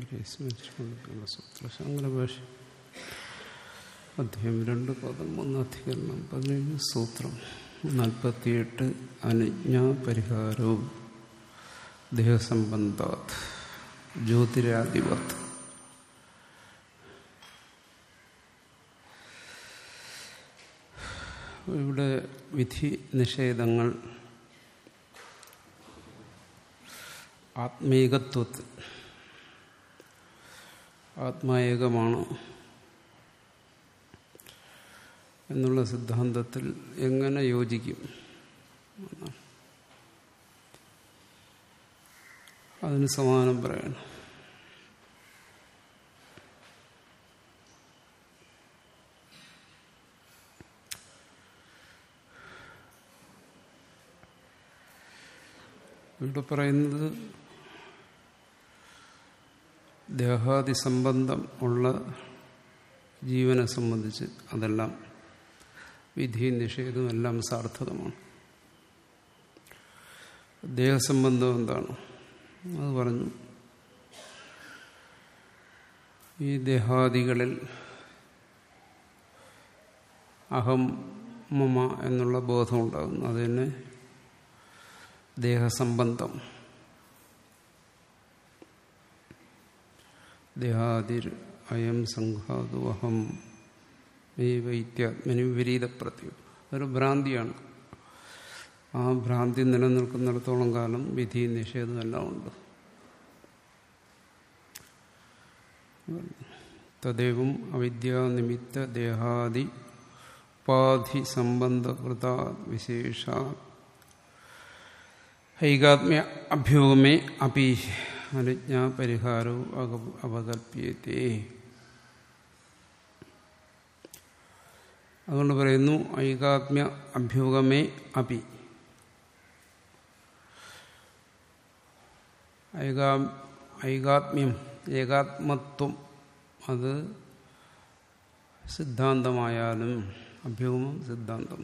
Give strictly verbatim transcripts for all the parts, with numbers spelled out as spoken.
ഇവരെ സ്മരിച്ചുകൊണ്ടുള്ള സൂത്രശങ്കരഭാഷ അധ്യായം രണ്ട് പദം ഒന്ന് അധികരണം പതിനേഴ് സൂത്രം നാൽപ്പത്തിയെട്ട് അനുജ്ഞാ പരിഹാരവും ദേഹസംബന്ധാത് ജ്യോതിരാധിപത്. ഇവിടെ വിധി നിഷേധങ്ങൾ ആത്മീകത്വത്തിൽ ആത്മായേകമാണ് എന്നുള്ള സിദ്ധാന്തത്തിൽ എങ്ങനെ യോജിക്കും? അതിന് സമാധാനം പറയണം. ഇവിടെ പറയുന്നത് ദേഹാദി സംബന്ധം ഉള്ള ജീവനെ സംബന്ധിച്ച് അതെല്ലാം വിധിയും നിഷേധവും എല്ലാം സാർത്ഥകമാണ്. ദേഹസംബന്ധം എന്താണ്? അത് പറഞ്ഞു. ഈ ദേഹാദികളിൽ അഹം മമ എന്നുള്ള ബോധം ഉണ്ടാകുന്നു. അതിന് ദേഹസംബന്ധം. ദേഹാദിർ അയം സംഘാതു അഹം വൈത്യാത്മനി വിപരീത പ്രത്യം. അതൊരു ഭ്രാന്തിയാണ്. ആ ഭ്രാന്തി നിലനിൽക്കുന്നിടത്തോളം കാലം വിധി നിഷേധം എല്ലാം ഉണ്ട്. തദേവം അവിദ്യാനിമിത്ത ദേഹാദി ഉപാധി സംബന്ധകൃത വിശേഷ ഐകാത്മ്യ അഭ്യൂഗമേ അപി അനുജ്ഞാ പരിഹാരവും അപകൽപ്യത്തെ. അതുകൊണ്ട് പറയുന്നു ഐകാത്മ്യ അഭ്യൂഗമേ അപി. ഐകാ ഐകാത്മ്യം ഏകാത്മത്വം അത് സിദ്ധാന്തമായാലും അഭ്യൂഗമം സിദ്ധാന്തം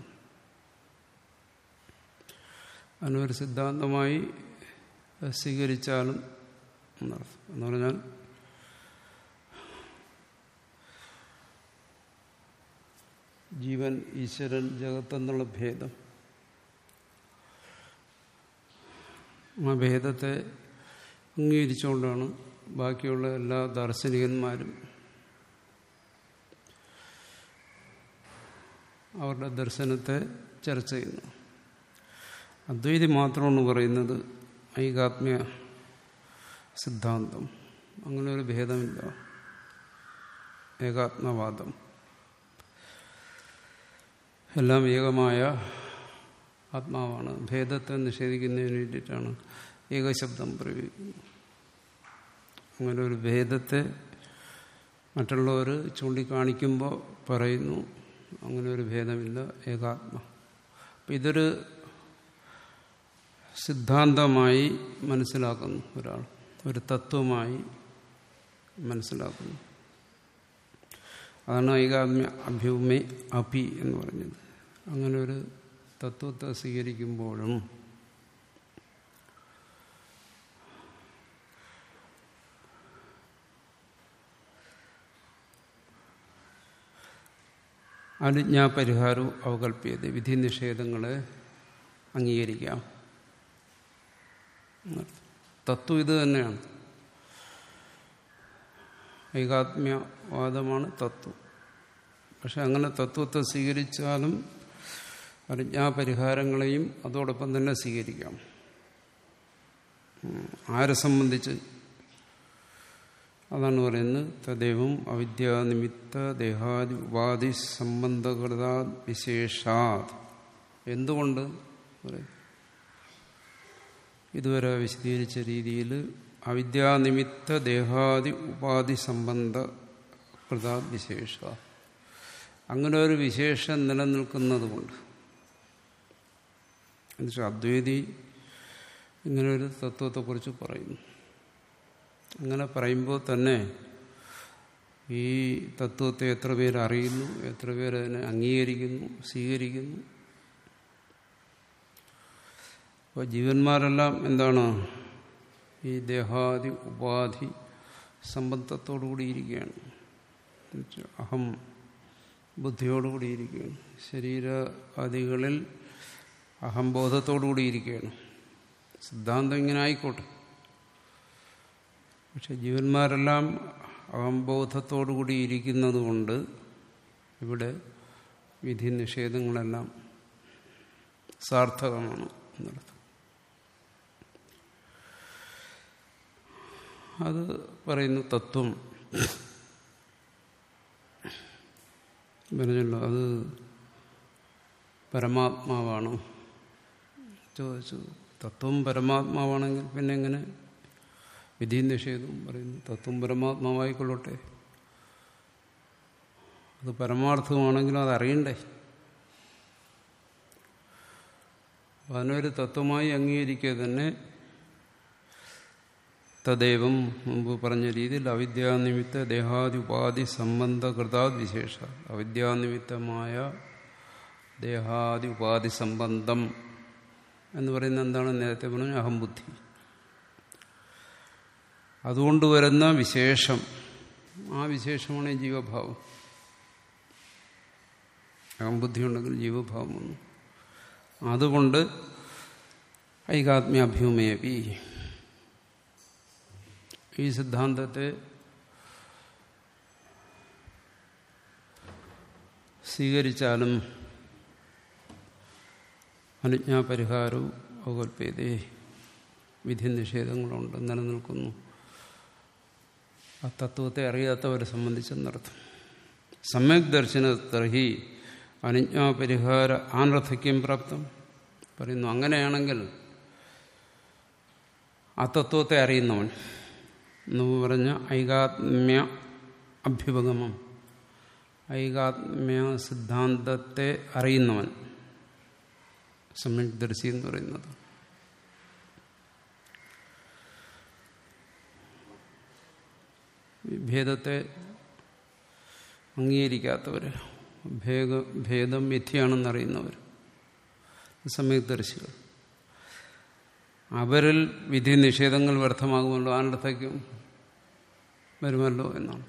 അതിനൊരു സിദ്ധാന്തമായി സ്വീകരിച്ചാലും എന്നർത്ഥം. എന്ന് പറഞ്ഞാൽ ജീവൻ ഈശ്വരൻ ജഗത്തെന്നുള്ള ഭേദം, ആ ഭേദത്തെ അംഗീകരിച്ചുകൊണ്ടാണ് ബാക്കിയുള്ള എല്ലാ ദാർശനികന്മാരും അവരുടെ ദർശനത്തെ ചർച്ച ചെയ്യുന്നു. അദ്വൈതി മാത്രമാണ് പറയുന്നത് ഐകാത്മ്യ സിദ്ധാന്തം. അങ്ങനെ ഒരു ഭേദമില്ല. ഏകാത്മവാദം എല്ലാം ഏകമായ ആത്മാവാണ്. ഭേദത്തെ നിഷേധിക്കുന്നതിന് വേണ്ടിയിട്ടാണ് ഏകശബ്ദം പ്രയോഗിക്കുന്നത്. അങ്ങനെ ഒരു ഭേദത്തെ മറ്റുള്ളവർ ചൂണ്ടിക്കാണിക്കുമ്പോൾ പറയുന്നു അങ്ങനെ ഒരു ഭേദമില്ല, ഏകാത്മ. അപ്പം ഇതൊരു സിദ്ധാന്തമായി മനസ്സിലാക്കുന്നു ഒരാൾ, ഒരു തത്വമായി മനസ്സിലാക്കുന്നു. അതാണ് ഐകാത്മ്യ അഭ്യൂമേ അപി എന്ന് പറഞ്ഞത്. അങ്ങനെ ഒരു തത്വത്തെ സ്വീകരിക്കുമ്പോഴും അനുജ്ഞാ പരിഹാരവും അവകൽപ്യത, വിധി നിഷേധങ്ങളെ അംഗീകരിക്കാം. തത്വം ഇത് തന്നെയാണ്. ഐകാത്മ്യവാദമാണ് തത്വം. പക്ഷെ അങ്ങനെ തത്വത്തെ സ്വീകരിച്ചാലും അനുജ്ഞാപരിഹാരങ്ങളെയും അതോടൊപ്പം തന്നെ സ്വീകരിക്കാം. ആരെ സംബന്ധിച്ച്? അതാണ് പറയുന്നത് തദേവം അവിദ്യാനിമിത്ത ദേഹാദി ഉപാധി സംബന്ധകൃതാ വിശേഷാത്. എന്തുകൊണ്ട് പറയും? ഇതുവരെ വിശദീകരിച്ച രീതിയിൽ അവിദ്യാനിമിത്ത ദേഹാദി ഉപാധി സംബന്ധ കൃതാ വിശേഷ, അങ്ങനെ ഒരു വിശേഷം നിലനിൽക്കുന്നത് കൊണ്ട്. എന്നുവെച്ചാൽ അദ്വൈതി ഇങ്ങനൊരു തത്വത്തെക്കുറിച്ച് പറയുന്നു. അങ്ങനെ പറയുമ്പോൾ തന്നെ ഈ തത്വത്തെ എത്ര പേര് അറിയുന്നു, എത്ര പേര് അതിനെ അംഗീകരിക്കുന്നു, സ്വീകരിക്കുന്നു. അപ്പോൾ ജീവന്മാരെല്ലാം എന്താണ്? ഈ ദേഹാദി ഉപാധി സംബന്ധത്തോടുകൂടിയിരിക്കുകയാണ്. അഹം ബുദ്ധിയോടുകൂടിയിരിക്കുകയാണ്. ശരീരാദികളിൽ അഹംബോധത്തോടുകൂടിയിരിക്കുകയാണ്. സിദ്ധാന്തം ഇങ്ങനെ ആയിക്കോട്ടെ. പക്ഷെ ജീവന്മാരെല്ലാം അഹംബോധത്തോടുകൂടി ഇരിക്കുന്നത് കൊണ്ട് ഇവിടെ വിധി നിഷേധങ്ങളെല്ലാം സാർത്ഥകമാണ് എന്നർത്ഥം. അത് പറയുന്നു തത്വം പറഞ്ഞല്ലോ. അത് പരമാത്മാവാണ് ചോദിച്ചു. തത്വം പരമാത്മാവാണെങ്കിൽ പിന്നെ എങ്ങനെ വിധി നിഷേധവും പറയുന്നു? തത്വം പരമാത്മാവായിക്കൊള്ളട്ടെ, അത് പരമാർത്ഥമാണെങ്കിലും അതറിയണ്ടേ. അതിനൊരു തത്വമായി അംഗീകരിക്കുക തന്നെ തദൈവം മുമ്പ് പറഞ്ഞ രീതിയിൽ അവിദ്യാനിമിത്ത ദേഹാദിപാധി സംബന്ധകൃതാത് വിശേഷ. അവിദ്യാനിമിത്തമായ ദേഹാദി ഉപാധി സംബന്ധം എന്ന് പറയുന്നത് എന്താണ്? നേരത്തെ പറഞ്ഞ അഹംബുദ്ധി. അതുകൊണ്ട് വരുന്ന വിശേഷം, ആ വിശേഷമാണ് ജീവഭാവം. അഹംബുദ്ധി ഉണ്ടെങ്കിൽ ജീവഭാവം വന്നു. അതുകൊണ്ട് ഐകാത്മ്യാഭ്യൂമേപി ഈ സിദ്ധാന്തത്തെ സ്വീകരിച്ചാലും അനുജ്ഞാപരിഹാരവും അവകൽപ്പേതേ, വിധി നിഷേധങ്ങളുണ്ട്, നിലനിൽക്കുന്നു. ആ തത്വത്തെ അറിയാത്തവരെ സംബന്ധിച്ചെന്നർത്ഥം. സമ്യക് ദർശന തർഹി അനുജ്ഞാപരിഹാര ആനർത്ഥക്യം പ്രാപ്തം പറയുന്നു. അങ്ങനെയാണെങ്കിൽ ആ തത്വത്തെ അറിയുന്നവൻ എന്ന് പറഞ്ഞ ഐകാത്മ്യ അഭ്യുപഗമം, ഐകാത്മ്യ സിദ്ധാന്തത്തെ അറിയുന്നവൻ സമ്യക് ദർശി എന്ന് പറയുന്നത്. ഭേദത്തെ അംഗീകരിക്കാത്തവർ, ഭേദ ഭേദം മിഥ്യയാണെന്നറിയുന്നവർ സമ്യക് ദർശികൾ, അവരിൽ വിധി നിഷേധങ്ങൾ വ്യർത്ഥമാകുമല്ലോ, ആനർത്ഥയ്ക്കും വരുമല്ലോ എന്നാണ്.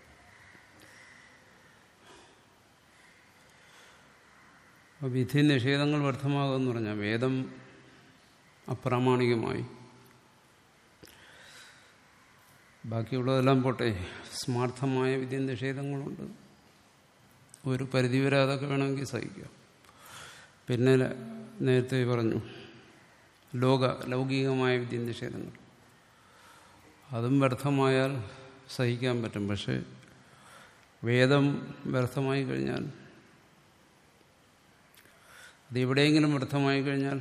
അപ്പോൾ വിധി നിഷേധങ്ങൾ വ്യർത്ഥമാകുമെന്ന് പറഞ്ഞാൽ വേദം അപ്രാമാണികമായി, ബാക്കിയുള്ളതെല്ലാം പോട്ടെ, സ്മാർത്ഥമായ വിധി നിഷേധങ്ങളുണ്ട്. ഒരു പരിധിവരെ അതൊക്കെ വേണമെങ്കിൽ സഹിക്കാം. പിന്നെ നേരത്തെ പറഞ്ഞു ലോക ലൗകികമായ വിധി നിഷേധങ്ങൾ, അതും വ്യർത്ഥമായാൽ സഹിക്കാൻ പറ്റും. പക്ഷെ വേദം വ്യർത്ഥമായി കഴിഞ്ഞാൽ, അത് എവിടെയെങ്കിലും വ്യർത്ഥമായി കഴിഞ്ഞാൽ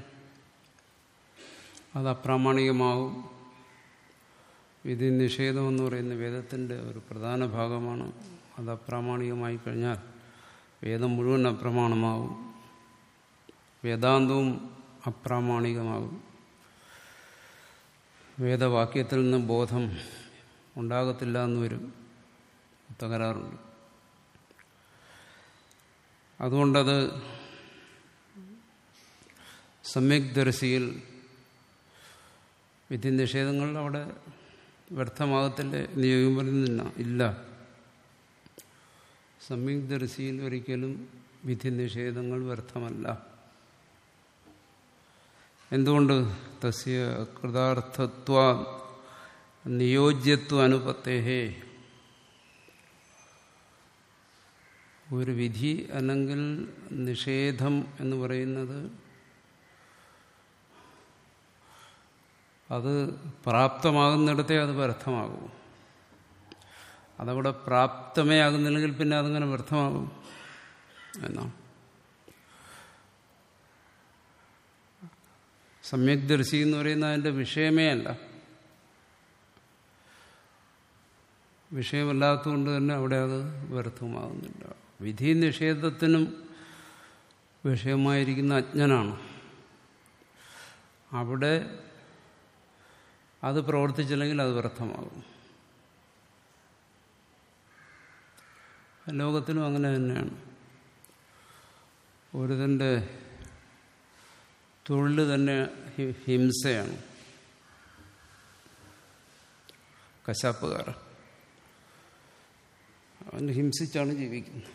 അത് അപ്രാമാണികമാവും. വിധി നിഷേധം എന്ന് പറയുന്ന വേദത്തിൻ്റെ ഒരു പ്രധാന ഭാഗമാണ്. അത് അപ്രാമാണികമായി കഴിഞ്ഞാൽ വേദം മുഴുവൻ അപ്രമാണമാവും, വേദാന്തവും അപ്രാമാണികമാകും. വേദവാക്യത്തിൽ നിന്ന് ബോധം ഉണ്ടാകത്തില്ല എന്ന് വരും, തകരാറുണ്ട്. അതുകൊണ്ടത് സമ്യക് ദർശിയിൽ വിധി നിഷേധങ്ങൾ അവിടെ വ്യർത്ഥമാകത്തില്ലേ എന്ന് ചോദിക്കും. പറയുന്നില്ല, ഇല്ല. സമ്യക് ദർശിയിൽ ഒരിക്കലും വിധി നിഷേധങ്ങൾ വ്യർത്ഥമല്ല. എന്തുകൊണ്ട്? തസ്യ കൃതാർത്ഥത്വ നിയോജ്യത്വ അനുപത്തേഹേ. ഒരു വിധി അല്ലെങ്കിൽ നിഷേധം എന്ന് പറയുന്നത് അത് പ്രാപ്തമാകുന്നിടത്തേ അത് വ്യർത്ഥമാകും. അതവിടെ പ്രാപ്തമേ ആകുന്നില്ലെങ്കിൽ പിന്നെ അതിങ്ങനെ വ്യർത്ഥമാകും എന്നാണ്. സമ്യക് ദർശി എന്ന് പറയുന്നത് അതിൻ്റെ വിഷയമേ അല്ല. വിഷയമല്ലാത്തതുകൊണ്ട് തന്നെ അവിടെ അത് വ്യർത്ഥമാകുന്നില്ല. വിധി നിഷേധത്തിനും വിഷയമായിരിക്കുന്ന അജ്ഞനാണ്. അവിടെ അത് പ്രവർത്തിച്ചില്ലെങ്കിൽ അത് വ്യർത്ഥമാകും. ലോകത്തിലും അങ്ങനെ തന്നെയാണ്. ഒരുതൻ്റെ തൊഴിൽ തന്നെ ഹിംസയാണ്. കശാപ്പുകാർ അവന് ഹിംസിച്ചാണ് ജീവിക്കുന്നത്.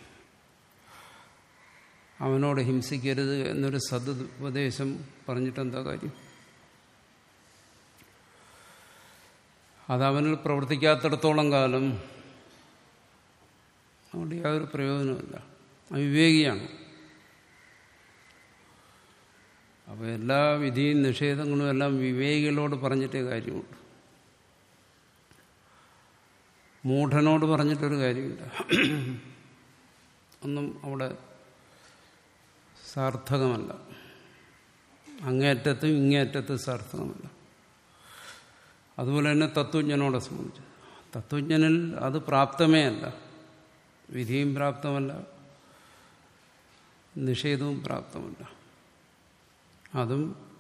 അവനോട് ഹിംസിക്കരുത് എന്നൊരു സദുപദേശം പറഞ്ഞിട്ടെന്താ കാര്യം? അതവനിൽ പ്രവർത്തിക്കാത്തിടത്തോളം കാലം അതുകൊണ്ട് യാതൊരു പ്രയോജനമില്ല. അവിവേകിയാണ്. അപ്പോൾ എല്ലാ വിധിയും നിഷേധങ്ങളും എല്ലാം വിവേകികളോട് പറഞ്ഞിട്ടേ കാര്യമുള്ളൂ. മൂഢനോട് പറഞ്ഞിട്ടൊരു കാര്യമില്ല. ഒന്നും അവിടെ സാർത്ഥകമല്ല. അങ്ങേയറ്റത്തും ഇങ്ങേയറ്റത്തും സാർത്ഥകമല്ല. അതുപോലെ തന്നെ തത്വജ്ഞനോടെ സംബന്ധിച്ച് തത്വജ്ഞനിൽ അത് പ്രാപ്തമേ അല്ല. വിധിയും പ്രാപ്തമല്ല, നിഷേധവും പ്രാപ്തമല്ല. അതും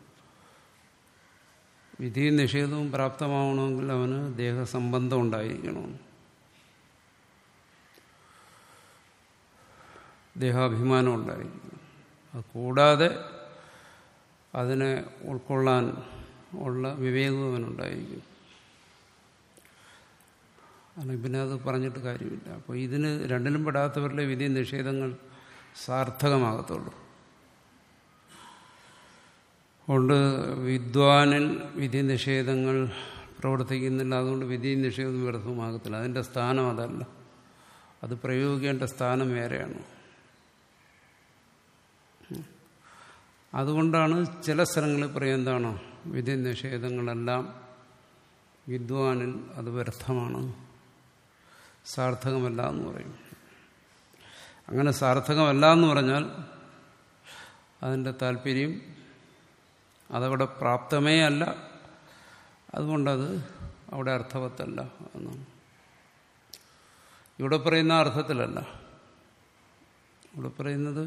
വിധിയും നിഷേധവും പ്രാപ്തമാവണമെങ്കിൽ അവന് ദേഹസംബന്ധം ഉണ്ടായിരിക്കണം, ദേഹാഭിമാനം ഉണ്ടായിരിക്കണം. അത് കൂടാതെ അതിനെ ഉൾക്കൊള്ളാൻ ഉള്ള വിവേകവും അവനുണ്ടായിരിക്കും. അല്ലെങ്കിൽ പിന്നെ അത് പറഞ്ഞിട്ട് കാര്യമില്ല. അപ്പോൾ ഇതിന് രണ്ടിലും പെടാത്തവരുടെ വിധി നിഷേധങ്ങൾ സാർത്ഥകമാകത്തുള്ളൂ. അതുകൊണ്ട് വിദ്വാനിൽ വിധി നിഷേധങ്ങൾ പ്രവർത്തിക്കുന്നില്ല. അതുകൊണ്ട് വിധി നിഷേധം വ്യർത്ഥമാകത്തില്ല. അതിൻ്റെ സ്ഥാനം അതല്ല. അത് പ്രയോഗിക്കേണ്ട സ്ഥാനം വേറെയാണ്. അതുകൊണ്ടാണ് ചില സ്ഥലങ്ങളിൽ പറയും എന്താണ്, വിധി നിഷേധങ്ങളെല്ലാം വിദ്വാനിൽ അത് വ്യർത്ഥമാണ്, സാർത്ഥകമല്ല എന്ന് പറയും. അങ്ങനെ സാർത്ഥകമല്ല എന്ന് പറഞ്ഞാൽ അതിൻ്റെ താല്പര്യം അതവിടെ പ്രാപ്തമേ അല്ല, അതുകൊണ്ടത് അവിടെ അർത്ഥവത്തല്ല എന്നാണ്. ഇവിടെ പറയുന്ന അർത്ഥത്തിലല്ല. ഇവിടെ പറയുന്നത്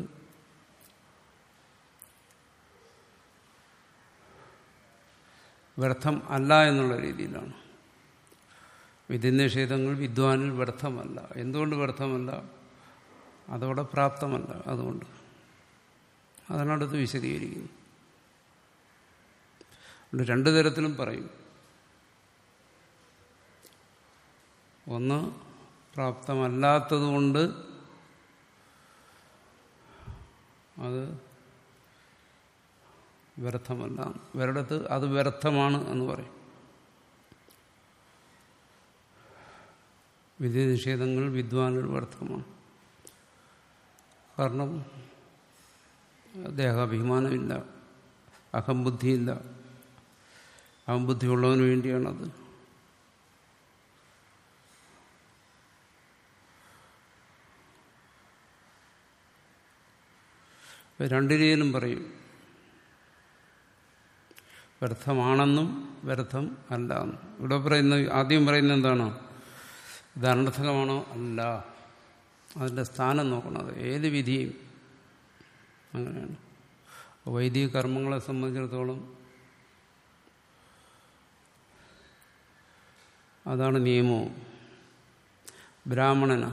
വ്യർത്ഥം അല്ല എന്നുള്ള രീതിയിലാണ്. വിധി നിഷേധങ്ങൾ വിദ്വാനിൽ വ്യർത്ഥമല്ല. എന്തുകൊണ്ട് വ്യർത്ഥമല്ല? അതവിടെ പ്രാപ്തമല്ല. അതുകൊണ്ട് അതിനടുത്ത് വിശദീകരിക്കുന്നു. രണ്ടു തരത്തിലും പറയും. ഒന്ന്, പ്രാപ്തമല്ലാത്തതുകൊണ്ട് അത് വ്യർത്ഥമല്ല. വേറെടുത്ത് അത് വ്യർത്ഥമാണ് എന്ന് പറയും. വിധി നിഷേധങ്ങൾ വിദ്വാനിൽ വ്യർത്ഥമാണ്. കാരണം ദേഹാഭിമാനമില്ല, അഹംബുദ്ധിയില്ല. അഹംബുദ്ധിയുള്ളവന് വേണ്ടിയാണത്. രണ്ടു രീതിയിലും പറയും. വ്യർത്ഥമാണെന്നും വ്യർത്ഥം അല്ല എന്നും. ഇവിടെ പറയുന്ന ആദ്യം പറയുന്നത് എന്താണ്? ഇത് അനർത്ഥകമാണോ? അല്ല. അതിൻ്റെ സ്ഥാനം നോക്കണം. ഏത് വിധിയും അങ്ങനെയാണ്. വൈദിക കർമ്മങ്ങളെ സംബന്ധിച്ചിടത്തോളം അതാണ് നിയമവും. ബ്രാഹ്മണന്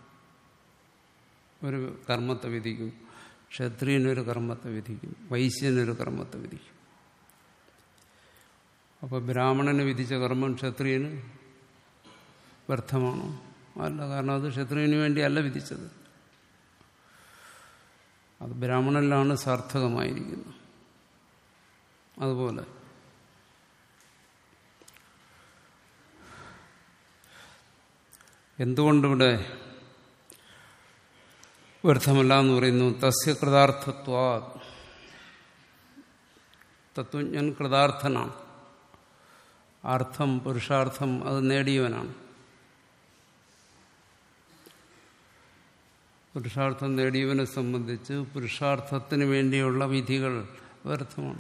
ഒരു കർമ്മത്തെ വിധിക്കും, ക്ഷത്രിയനൊരു കർമ്മത്തെ വിധിക്കും, വൈശ്യനൊരു കർമ്മത്തെ വിധിക്കും. അപ്പോൾ ബ്രാഹ്മണന് വിധിച്ച കർമ്മം ക്ഷത്രിയന് വ്യർത്ഥമാണോ? അല്ല. കാരണം അത് ക്ഷത്രിയന് വേണ്ടിയല്ല വിധിച്ചത്. അത് ബ്രാഹ്മണനിലാണ് സാർത്ഥകമായിരിക്കുന്നത്. അതുപോലെ എന്തുകൊണ്ടിവിടെ വ്യർത്ഥമല്ല എന്ന് പറയുന്നു? തസ്യ കൃതാർത്ഥത്വാ. തത്വജ്ഞൻ കൃതാർത്ഥനാണ്. അർത്ഥം, പുരുഷാർത്ഥം അത് നേടിയവനാണ്. പുരുഷാർത്ഥം നേടിയവനെ സംബന്ധിച്ച് പുരുഷാർത്ഥത്തിന് വേണ്ടിയുള്ള വിധികൾ വ്യർത്ഥമാണ്.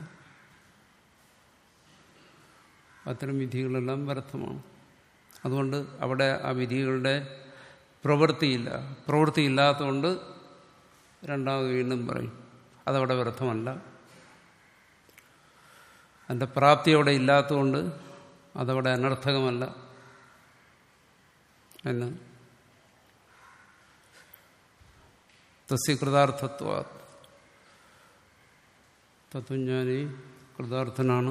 അത്തരം വിധികളെല്ലാം വ്യർത്ഥമാണ്. അതുകൊണ്ട് അവിടെ ആ വിധികളുടെ പ്രവൃത്തിയില്ല. പ്രവൃത്തിയില്ലാത്തതുകൊണ്ട് രണ്ടാമത് വീണ്ടും പറയും അതവിടെ വ്യർത്ഥമല്ല. അതിൻ്റെ പ്രാപ്തി അവിടെ ഇല്ലാത്തതുകൊണ്ട് അതവിടെ അനർത്ഥകമല്ല എന്ന്. തസ്യ കൃതാർത്ഥത്വ. തത്വജ്ഞാനി കൃതാർത്ഥനാണ്.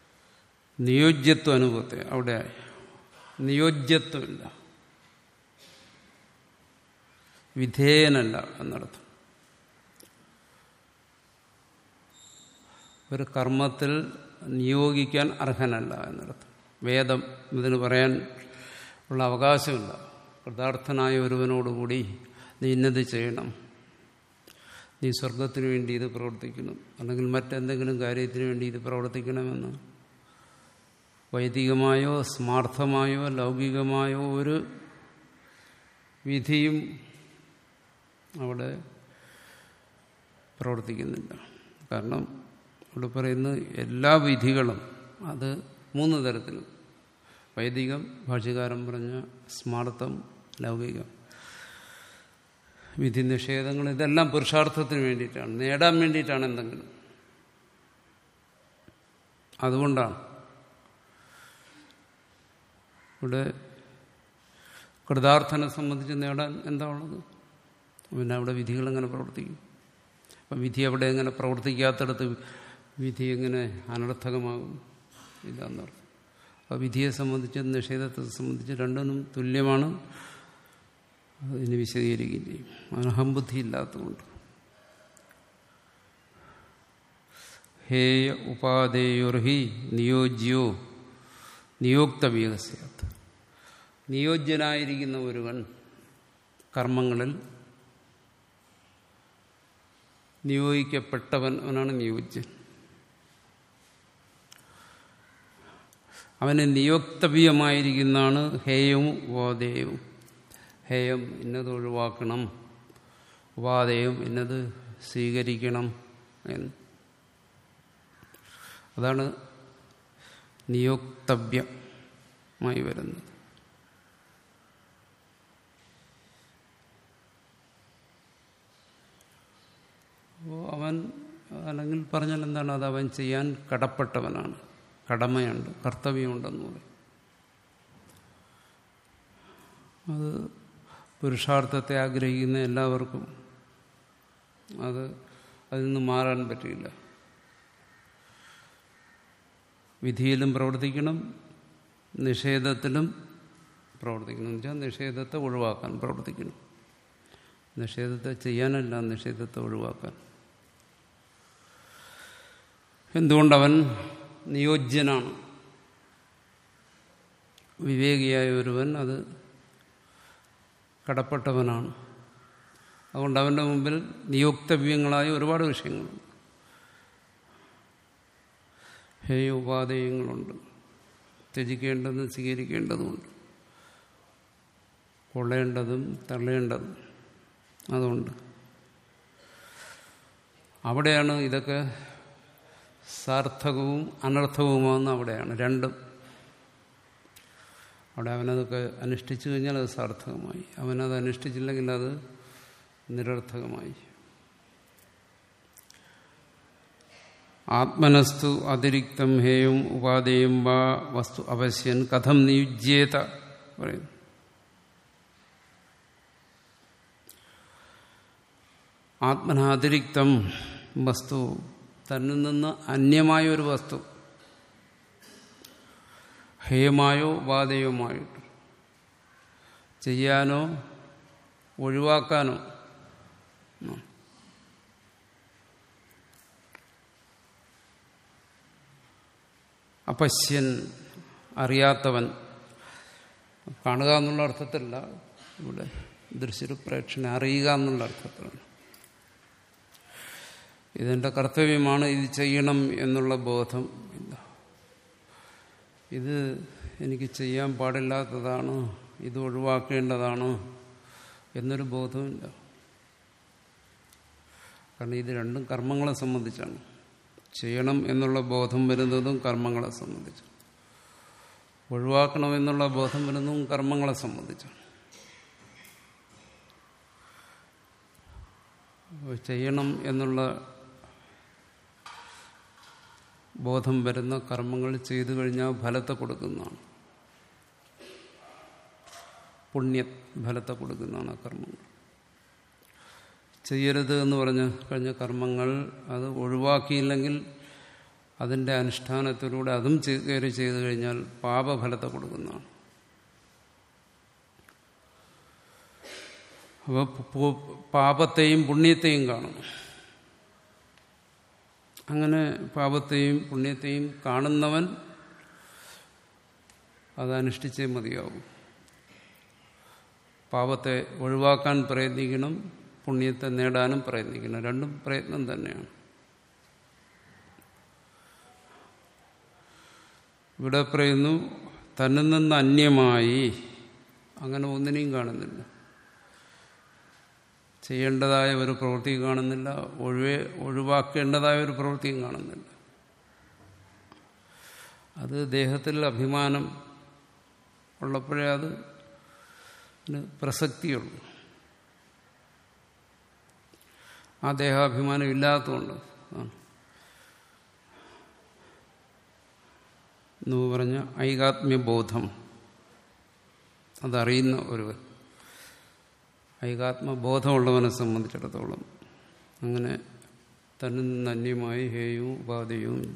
നിയോജ്യത്വ അനുഭവത്തെ അവിടെ നിയോജ്യത്വമില്ല. വിധേയനല്ല എന്നർത്ഥം. ഒരു കർമ്മത്തിൽ നിയോഗിക്കാൻ അർഹനല്ല എന്നർത്ഥം. വേദം ഇതിന് പറയാൻ ഉള്ള അവകാശമില്ല. കൃതാർത്ഥനായ ഒരുവനോടുകൂടി നീ ഇന്നത് ചെയ്യണം, നീ സ്വർഗത്തിനു വേണ്ടി ഇത് പ്രവർത്തിക്കണം, അല്ലെങ്കിൽ മറ്റെന്തെങ്കിലും കാര്യത്തിന് വേണ്ടി ഇത് പ്രവർത്തിക്കണമെന്ന് വൈദികമായോ സ്മാർത്ഥമായോ ലൗകികമായോ ഒരു വിധിയും അവിടെ പ്രവർത്തിക്കുന്നില്ല. കാരണം ഇവിടെ പറയുന്ന എല്ലാ വിധികളും അത് മൂന്ന് തരത്തിലും, വൈദികം, ഭാഷ്യകാരൻ പറഞ്ഞ സ്മാർത്ഥം, ലൗകികം, വിധി നിഷേധങ്ങൾ, ഇതെല്ലാം പുരുഷാർത്ഥത്തിന് വേണ്ടിയിട്ടാണ്, നേടാൻ വേണ്ടിയിട്ടാണ് എന്തെങ്കിലും. അതുകൊണ്ടാണ് ഇവിടെ കൃതാർത്ഥനെ സംബന്ധിച്ച് നേടാൻ എന്താ ഉള്ളത്? പിന്നെ അവിടെ വിധികൾ എങ്ങനെ പ്രവർത്തിക്കും? അപ്പം വിധി അവിടെ എങ്ങനെ പ്രവർത്തിക്കാത്തടത്ത് വിധി എങ്ങനെ അനർത്ഥകമാകും? ഇല്ലാന്നർത്ഥം. അപ്പോൾ വിധിയെ സംബന്ധിച്ച് നിഷേധത്തെ സംബന്ധിച്ച് രണ്ടിനും തുല്യമാണ്. അതിന് വിശദീകരിക്കുകയും ചെയ്യും. അനഹംബുദ്ധി ഇല്ലാത്തതുകൊണ്ട്. ഹേയ ഉപാദേയോർഹി നിയോജ്യോ നിയോക്തവ്യസ്യാത്. നിയോജ്യനായിരിക്കുന്ന ഒരുവൻ കർമ്മങ്ങളിൽ നിയോഗിക്കപ്പെട്ടവൻ, അവനാണ് നിയോജ്യൻ. അവന് നിയോക്തവ്യമായിരിക്കുന്നതാണ് ഹേയവും ഉപാദേയവും. ഹേയം ഇന്നത് ഒഴിവാക്കണം, ഉപാദേയം ഇന്നത് സ്വീകരിക്കണം എന്ന്. അതാണ് നിയോക്തവ്യമായി വരുന്നത്. അപ്പോൾ അവൻ, അല്ലെങ്കിൽ പറഞ്ഞാൽ എന്താണ്, അത് അവൻ ചെയ്യാൻ കടപ്പെട്ടവനാണ്, കടമയുണ്ട്, കർത്തവ്യമുണ്ടെന്ന് പറയും. അത് പുരുഷാർത്ഥത്തെ ആഗ്രഹിക്കുന്ന എല്ലാവർക്കും അത് അതിൽ നിന്ന് മാറാൻ പറ്റില്ല. വിധിയിലും പ്രവർത്തിക്കണം, നിഷേധത്തിലും പ്രവർത്തിക്കണം. എന്ന് വെച്ചാൽ നിഷേധത്തെ ഒഴിവാക്കാൻ പ്രവർത്തിക്കണം. നിഷേധത്തെ ചെയ്യാനല്ല, നിഷേധത്തെ ഒഴിവാക്കാൻ. എന്തുകൊണ്ടവൻ നിയോജ്യനാണ്. വിവേകിയായ ഒരുവൻ അത് കടപ്പെട്ടവനാണ്. അതുകൊണ്ട് അവൻ്റെ മുമ്പിൽ നിയോക്തവ്യങ്ങളായ ഒരുപാട് വിഷയങ്ങളുണ്ട്. ഹേയ ഉപാദേയങ്ങളുണ്ട്, ത്യജിക്കേണ്ടതും സ്വീകരിക്കേണ്ടതുമുണ്ട്, കൊള്ളേണ്ടതും തള്ളേണ്ടതും. അതുകൊണ്ട് അവിടെയാണ് ഇതൊക്കെ സാർത്ഥകവും അനർത്ഥവുമാകുന്ന അവിടെയാണ് രണ്ടും. അവിടെ അവനതൊക്കെ അനുഷ്ഠിച്ചു കഴിഞ്ഞാൽ അത് സാർത്ഥകമായി, അവനത് അനുഷ്ഠിച്ചില്ലെങ്കിൽ അത് നിരർത്ഥകമായി. ആത്മനസ്തു അതിരിക്തം ഹേയം ഉപാദേയം വാ വസ്തു അവശ്യൻ കഥം നിയുജ്യേത പറയുന്നു. ആത്മനാതിരിക്തം വസ്തു, തന്നിൽ നിന്ന് അന്യമായ ഒരു വസ്തു, ഹേയമായോ ഉപാദേയമായിട്ട് ചെയ്യാനോ ഒഴിവാക്കാനോ അപശ്യൻ, അറിയാത്തവൻ, കാണുക എന്നുള്ള അർത്ഥത്തിലല്ല ഇവിടെ ദൃശ്യപ്രേക്ഷണ, അറിയുക എന്നുള്ള അർത്ഥത്തിലാണ്. ഇതെൻ്റെ കർത്തവ്യമാണ്, ഇത് ചെയ്യണം എന്നുള്ള ബോധം ഇല്ല. ഇത് എനിക്ക് ചെയ്യാൻ പാടില്ലാത്തതാണ്, ഇത് ഒഴിവാക്കേണ്ടതാണ് എന്നൊരു ബോധമില്ല. കാരണം ഇത് രണ്ടും കർമ്മങ്ങളെ സംബന്ധിച്ചാണ്. ചെയ്യണം എന്നുള്ള ബോധം വരുന്നതും കർമ്മങ്ങളെ സംബന്ധിച്ചാണ്, ഒഴിവാക്കണമെന്നുള്ള ബോധം വരുന്നതും കർമ്മങ്ങളെ സംബന്ധിച്ചാണ്. ചെയ്യണം എന്നുള്ള ബോധം വരുന്ന കർമ്മങ്ങൾ ചെയ്തു കഴിഞ്ഞാൽ ഫലത്തെ കൊടുക്കുന്നതാണ്, പുണ്യ ഫലത്തെ കൊടുക്കുന്നതാണ് ആ കർമ്മങ്ങൾ. ചെയ്യരുത് എന്ന് പറഞ്ഞ് കഴിഞ്ഞ കർമ്മങ്ങൾ അത് ഒഴിവാക്കിയില്ലെങ്കിൽ അതിൻ്റെ അനുഷ്ഠാനത്തിലൂടെ അതും കയറി ചെയ്തു കഴിഞ്ഞാൽ പാപഫലത്തെ കൊടുക്കുന്നതാണ്. അപ്പോൾ പാപത്തെയും പുണ്യത്തെയും കാണും. അങ്ങനെ പാപത്തെയും പുണ്യത്തെയും കാണുന്നവൻ അതനുഷ്ഠിച്ചേ മതിയാവും. പാപത്തെ ഒഴിവാക്കാൻ പ്രയത്നിക്കണം, പുണ്യത്തെ നേടാനും പ്രയത്നിക്കണം. രണ്ടും പ്രയത്നം തന്നെയാണ്. ഇവിടെ പറയുന്നു തന്നിൽ നിന്ന് അന്യമായി അങ്ങനെ ഒന്നിനെയും കാണുന്നില്ല. ചെയ്യേണ്ടതായ ഒരു പ്രവൃത്തി കാണുന്നില്ല, ഒഴിവേ ഒഴിവാക്കേണ്ടതായ ഒരു പ്രവൃത്തിയും കാണുന്നില്ല. അത് ദേഹത്തിൽ അഭിമാനം ഉള്ളപ്പോഴേ അത് പ്രസക്തിയുള്ളൂ. ആ ദേഹാഭിമാനം ഇല്ലാത്തതുകൊണ്ട് എന്ന് പറഞ്ഞ ഐകാത്മ്യബോധം അതറിയുന്ന ഒരുവൻ, ഐകാത്മബോധമുള്ളവനെ സംബന്ധിച്ചിടത്തോളം അങ്ങനെ തന്നിൽ നിന്ന് അന്യമായി ഹേയവും ഉപാധിയും ഇല്ല.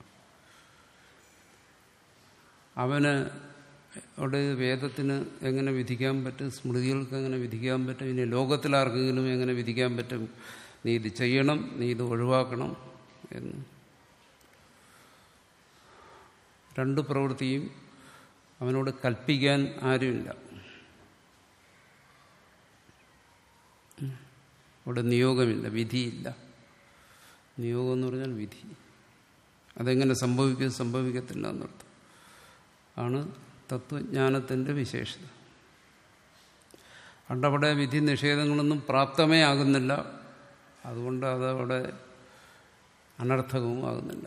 അവന് അവിടെ വേദത്തിന് എങ്ങനെ വിധിക്കാൻ പറ്റും, സ്മൃതികൾക്ക് എങ്ങനെ വിധിക്കാൻ പറ്റും, ഇനി ലോകത്തിലാർക്കെങ്കിലും എങ്ങനെ വിധിക്കാൻ പറ്റും നീ ഇത് ചെയ്യണം, നീ ഇത് ഒഴിവാക്കണം എന്ന്. രണ്ട് പ്രവൃത്തിയും അവനോട് കൽപ്പിക്കാൻ ആരുമില്ല. അവിടെ നിയോഗമില്ല, വിധിയില്ല. നിയോഗം എന്ന് പറഞ്ഞാൽ വിധി. അതെങ്ങനെ സംഭവിക്കും, സംഭവിക്കത്തില്ല എന്നർത്ഥം. ആണ് തത്വജ്ഞാനത്തിൻ്റെ വിശേഷത. അതുകൊണ്ടവിടെ വിധി നിഷേധങ്ങളൊന്നും പ്രാപ്തമേ ആകുന്നില്ല. അതുകൊണ്ട് അതവിടെ അനർത്ഥകവും ആകുന്നില്ല.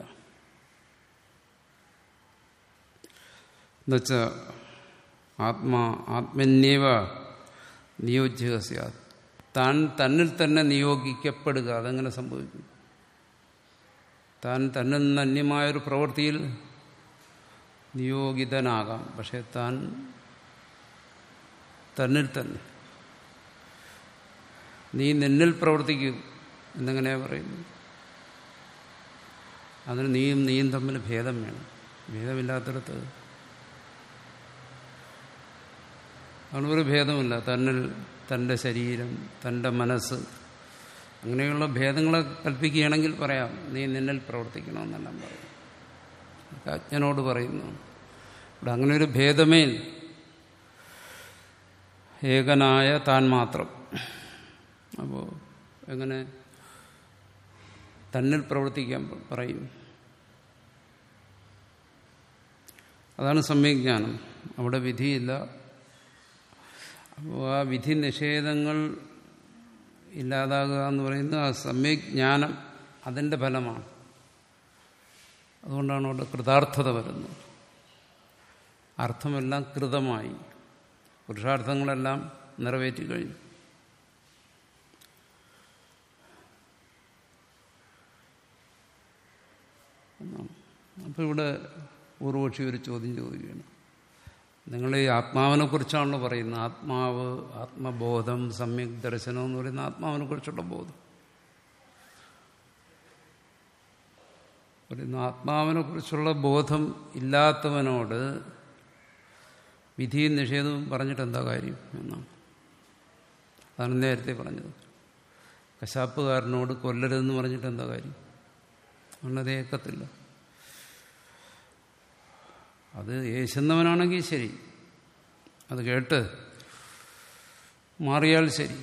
എന്നുവെച്ചാൽ ആത്മാ ആത്മന്യവ നിയോജ്യ സ്യാത്, താൻ തന്നിൽ തന്നെ നിയോഗിക്കപ്പെടുക. അതെങ്ങനെ സംഭവിക്കും? താൻ തന്നിൽ നിന്ന് അന്യമായൊരു പ്രവൃത്തിയിൽ നിയോഗിതനാകാം, പക്ഷെ താൻ തന്നിൽ തന്നെ. നീ നിന്നിൽ പ്രവർത്തിക്കും എന്നെങ്ങനെയാ പറയുന്നു? അതിന് നീയും നീയും തമ്മിൽ ഭേദം വേണം. ഭേദമില്ലാത്തിടത്ത് അതിനൊരു ഭേദമില്ല. തന്നിൽ തൻ്റെ ശരീരം, തൻ്റെ മനസ്സ്, അങ്ങനെയുള്ള ഭേദങ്ങളെ കൽപ്പിക്കുകയാണെങ്കിൽ പറയാം നീ നിന്നിൽ പ്രവർത്തിക്കണമെന്നെല്ലാം പറയും. അജ്ഞനോട് പറയുന്നു. ഇവിടെ അങ്ങനെ ഒരു ഭേദമേ ഇല്ല. ഏകനായ താൻ മാത്രം. അപ്പോൾ എങ്ങനെ തന്നിൽ പ്രവർത്തിക്കാൻ പറയും? അതാണ് സമ്യജ്ഞാനം. അവിടെ വിധിയില്ല. അപ്പോൾ ആ വിധി നിഷേധങ്ങൾ ഇല്ലാതാകുക എന്ന് പറയുന്നത് ആ സമ്യജ്ഞാനം അതിൻ്റെ ഫലമാണ്. അതുകൊണ്ടാണ് അവിടെ കൃതാർത്ഥത വരുന്നത്. അർത്ഥമെല്ലാം കൃതമായി, പുരുഷാർത്ഥങ്ങളെല്ലാം നിറവേറ്റി കഴിഞ്ഞു. അപ്പോൾ ഇവിടെ പൂർവക്ഷി ഒരു ചോദ്യം ചോദിക്കുകയാണ്. നിങ്ങൾ ഈ ആത്മാവിനെ കുറിച്ചാണല്ലോ പറയുന്നത്. ആത്മാവ്, ആത്മബോധം, സമ്യക് ദർശനം എന്ന് പറയുന്ന ആത്മാവിനെ കുറിച്ചുള്ള ബോധം പറയുന്ന ആത്മാവിനെ കുറിച്ചുള്ള ബോധം ഇല്ലാത്തവനോട് വിധിയും നിഷേധവും പറഞ്ഞിട്ട് എന്താ കാര്യം എന്നാണ്. അതാണ് നേരത്തെ പറഞ്ഞത്. കശാപ്പുകാരനോട് കൊല്ലരുതെന്ന് പറഞ്ഞിട്ട് എന്താ കാര്യം? അവനത് ഏക്കത്തില്ല. അത് ഏശുന്നവനാണെങ്കിൽ ശരി, അത് കേട്ട് മാറിയാൽ ശരി.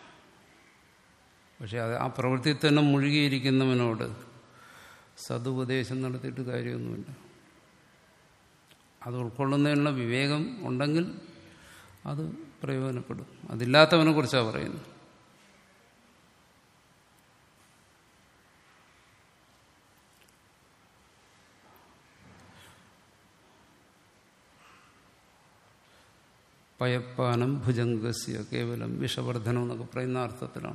പക്ഷെ അത് ആ പ്രവൃത്തി തന്നെ മുഴുകിയിരിക്കുന്നവനോട് സതുപദേശം നടത്തിയിട്ട് കാര്യമൊന്നുമില്ല. അത് ഉൾക്കൊള്ളുന്നതിനുള്ള വിവേകം ഉണ്ടെങ്കിൽ അത് പ്രയോജനപ്പെടും. അതില്ലാത്തവനെ കുറിച്ചാണ് പറയുന്നത്. പയപ്പാനം ഭുജംഗസ്യ കേവലം വിഷവർദ്ധനം എന്നൊക്കെ പറയുന്ന അർത്ഥത്തിലാണ്.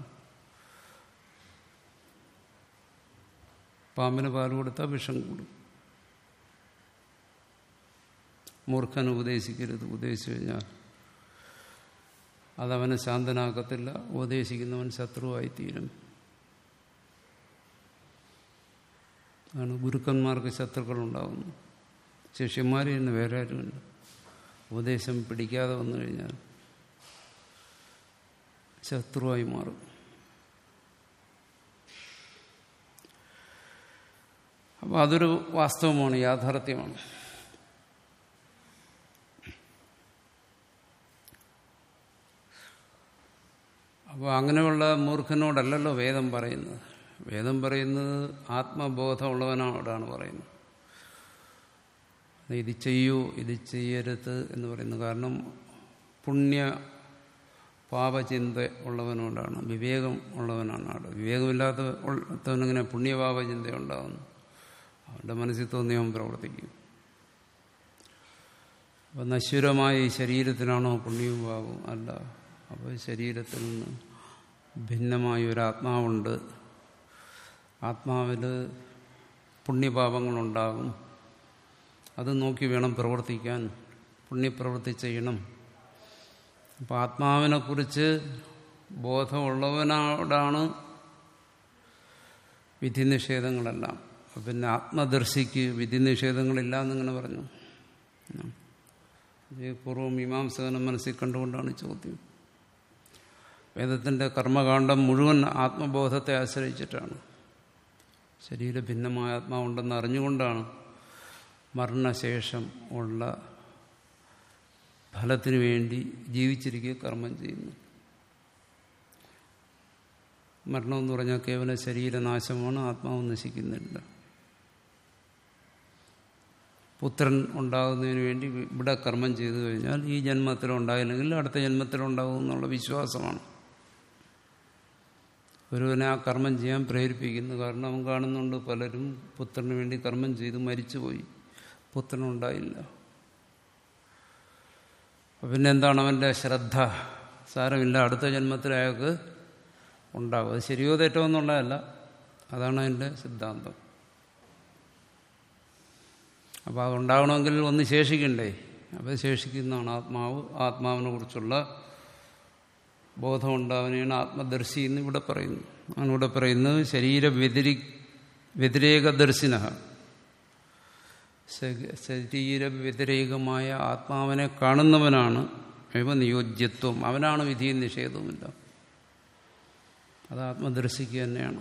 പാമ്പിന് പാൽ കൊടുത്താൽ വിഷം കൂടും. മൂർഖൻ ഉപദേശിക്കരുത്. ഉപദേശിച്ചു കഴിഞ്ഞാൽ അതവനെ ശാന്തനാക്കത്തില്ല. ഉപദേശിക്കുന്നവൻ ശത്രുവായിത്തീരും. ആണ് ഗുരുക്കന്മാർക്ക് ശത്രുക്കളുണ്ടാകുന്നു. ശിഷ്യന്മാരിൽ നിന്ന് വേറെ ആരുമില്ല. ഉപദേശം പിടിക്കാതെ വന്നു കഴിഞ്ഞാൽ ശത്രുവായി മാറും. അപ്പോൾ അതൊരു വാസ്തവമാണ്, യാഥാർത്ഥ്യമാണ്. അപ്പോൾ അങ്ങനെയുള്ള മൂർഖനോടല്ലല്ലോ വേദം പറയുന്നത്. വേദം പറയുന്നത് ആത്മബോധമുള്ളവനോടാണ് പറയുന്നത്. ഇത് ചെയ്യൂ, ഇത് ചെയ്യരുത് എന്ന് പറയുന്നത്. കാരണം പുണ്യ പാപചിന്ത ഉള്ളവനോടാണ്, വിവേകം ഉള്ളവനാണ് അവിടെ. വിവേകമില്ലാത്തവനിങ്ങനെ പുണ്യപാപചിന്ത ഉണ്ടാകുന്നു. അവൻ്റെ മനസ്സിൽ തോന്നി അവൻ പ്രവർത്തിക്കും. അപ്പം നശ്വരമായ ഈ ശരീരത്തിലാണോ പുണ്യവും പാപവും? അല്ല. അപ്പോൾ ശരീരത്തിൽ നിന്ന് ഭിന്നമായ ഒരു ആത്മാവുണ്ട്. ആത്മാവിൽ പുണ്യപാപങ്ങളുണ്ടാകും. അത് നോക്കി വേണം പ്രവർത്തിക്കാൻ. പുണ്യപ്രവൃത്തി ചെയ്യണം. അപ്പോൾ ആത്മാവിനെക്കുറിച്ച് ബോധമുള്ളവനോടാണ് വിധിനിഷേധങ്ങളെല്ലാം. പിന്നെ ആത്മദർശിക്ക് വിധിനിഷേധങ്ങളില്ല എന്നിങ്ങനെ പറഞ്ഞു. പൂർവ്വ മീമാംസകനെ മനസ്സിൽ കണ്ടുകൊണ്ടാണ് ചോദ്യം. വേദത്തിൻ്റെ കർമ്മകാണ്ഡം മുഴുവൻ ആത്മബോധത്തെ ആശ്രയിച്ചിട്ടാണ്. ശരീര ഭിന്നമായ ആത്മാവുണ്ടെന്ന് അറിഞ്ഞുകൊണ്ടാണ് മരണശേഷം ഉള്ള ഫലത്തിനു വേണ്ടി ജീവിച്ചിരിക്കുക കർമ്മം ചെയ്യുന്നു. മരണമെന്ന് പറഞ്ഞാൽ കേവല ശരീരനാശമാണ്, ആത്മാവ് നശിക്കുന്നില്ല. പുത്രൻ ഉണ്ടാകുന്നതിന് വേണ്ടി ഇവിടെ കർമ്മം ചെയ്തു കഴിഞ്ഞാൽ ഈ ജന്മത്തിലുണ്ടായില്ലെങ്കിൽ അടുത്ത ജന്മത്തിലുണ്ടാകും എന്നുള്ള വിശ്വാസമാണ് ഒരുവനെ ആ കർമ്മം ചെയ്യാൻ പ്രേരിപ്പിക്കുന്നു. കാരണം അവൻ കാണുന്നുണ്ട് പലരും പുത്രന് വേണ്ടി കർമ്മം ചെയ്ത് മരിച്ചുപോയി, പുത്രനുണ്ടായില്ല. പിന്നെ എന്താണ് അവൻ്റെ ശ്രദ്ധ? സാരമില്ല, അടുത്ത ജന്മത്തിൽ അയാൾക്ക് ഉണ്ടാകും. അത് ശരിയോ തെറ്റോ എന്നുള്ളതല്ല, അതാണ് അതിൻ്റെ സിദ്ധാന്തം. അപ്പോൾ അതുണ്ടാകണമെങ്കിൽ ഒന്ന് ശേഷിക്കണ്ടേ? അപ്പോൾ ശേഷിക്കുന്നതാണ് ആത്മാവ്. ആത്മാവിനെ കുറിച്ചുള്ള ബോധം ഉണ്ടാവുന്നതാണ് ആത്മദർശി എന്ന് ഇവിടെ പറയുന്നു. ആണ് ഇവിടെ പറയുന്നത് ശരീര വ്യതിരി വ്യതിരേകദർശിന, ശരീര വ്യതിരേകമായ ആത്മാവിനെ കാണുന്നവനാണ് ഏവ നിയോജ്യത്വം. അവനാണ് വിധിയും നിഷേധവുമില്ല. അത് ആത്മദർശിക്ക് തന്നെയാണ്.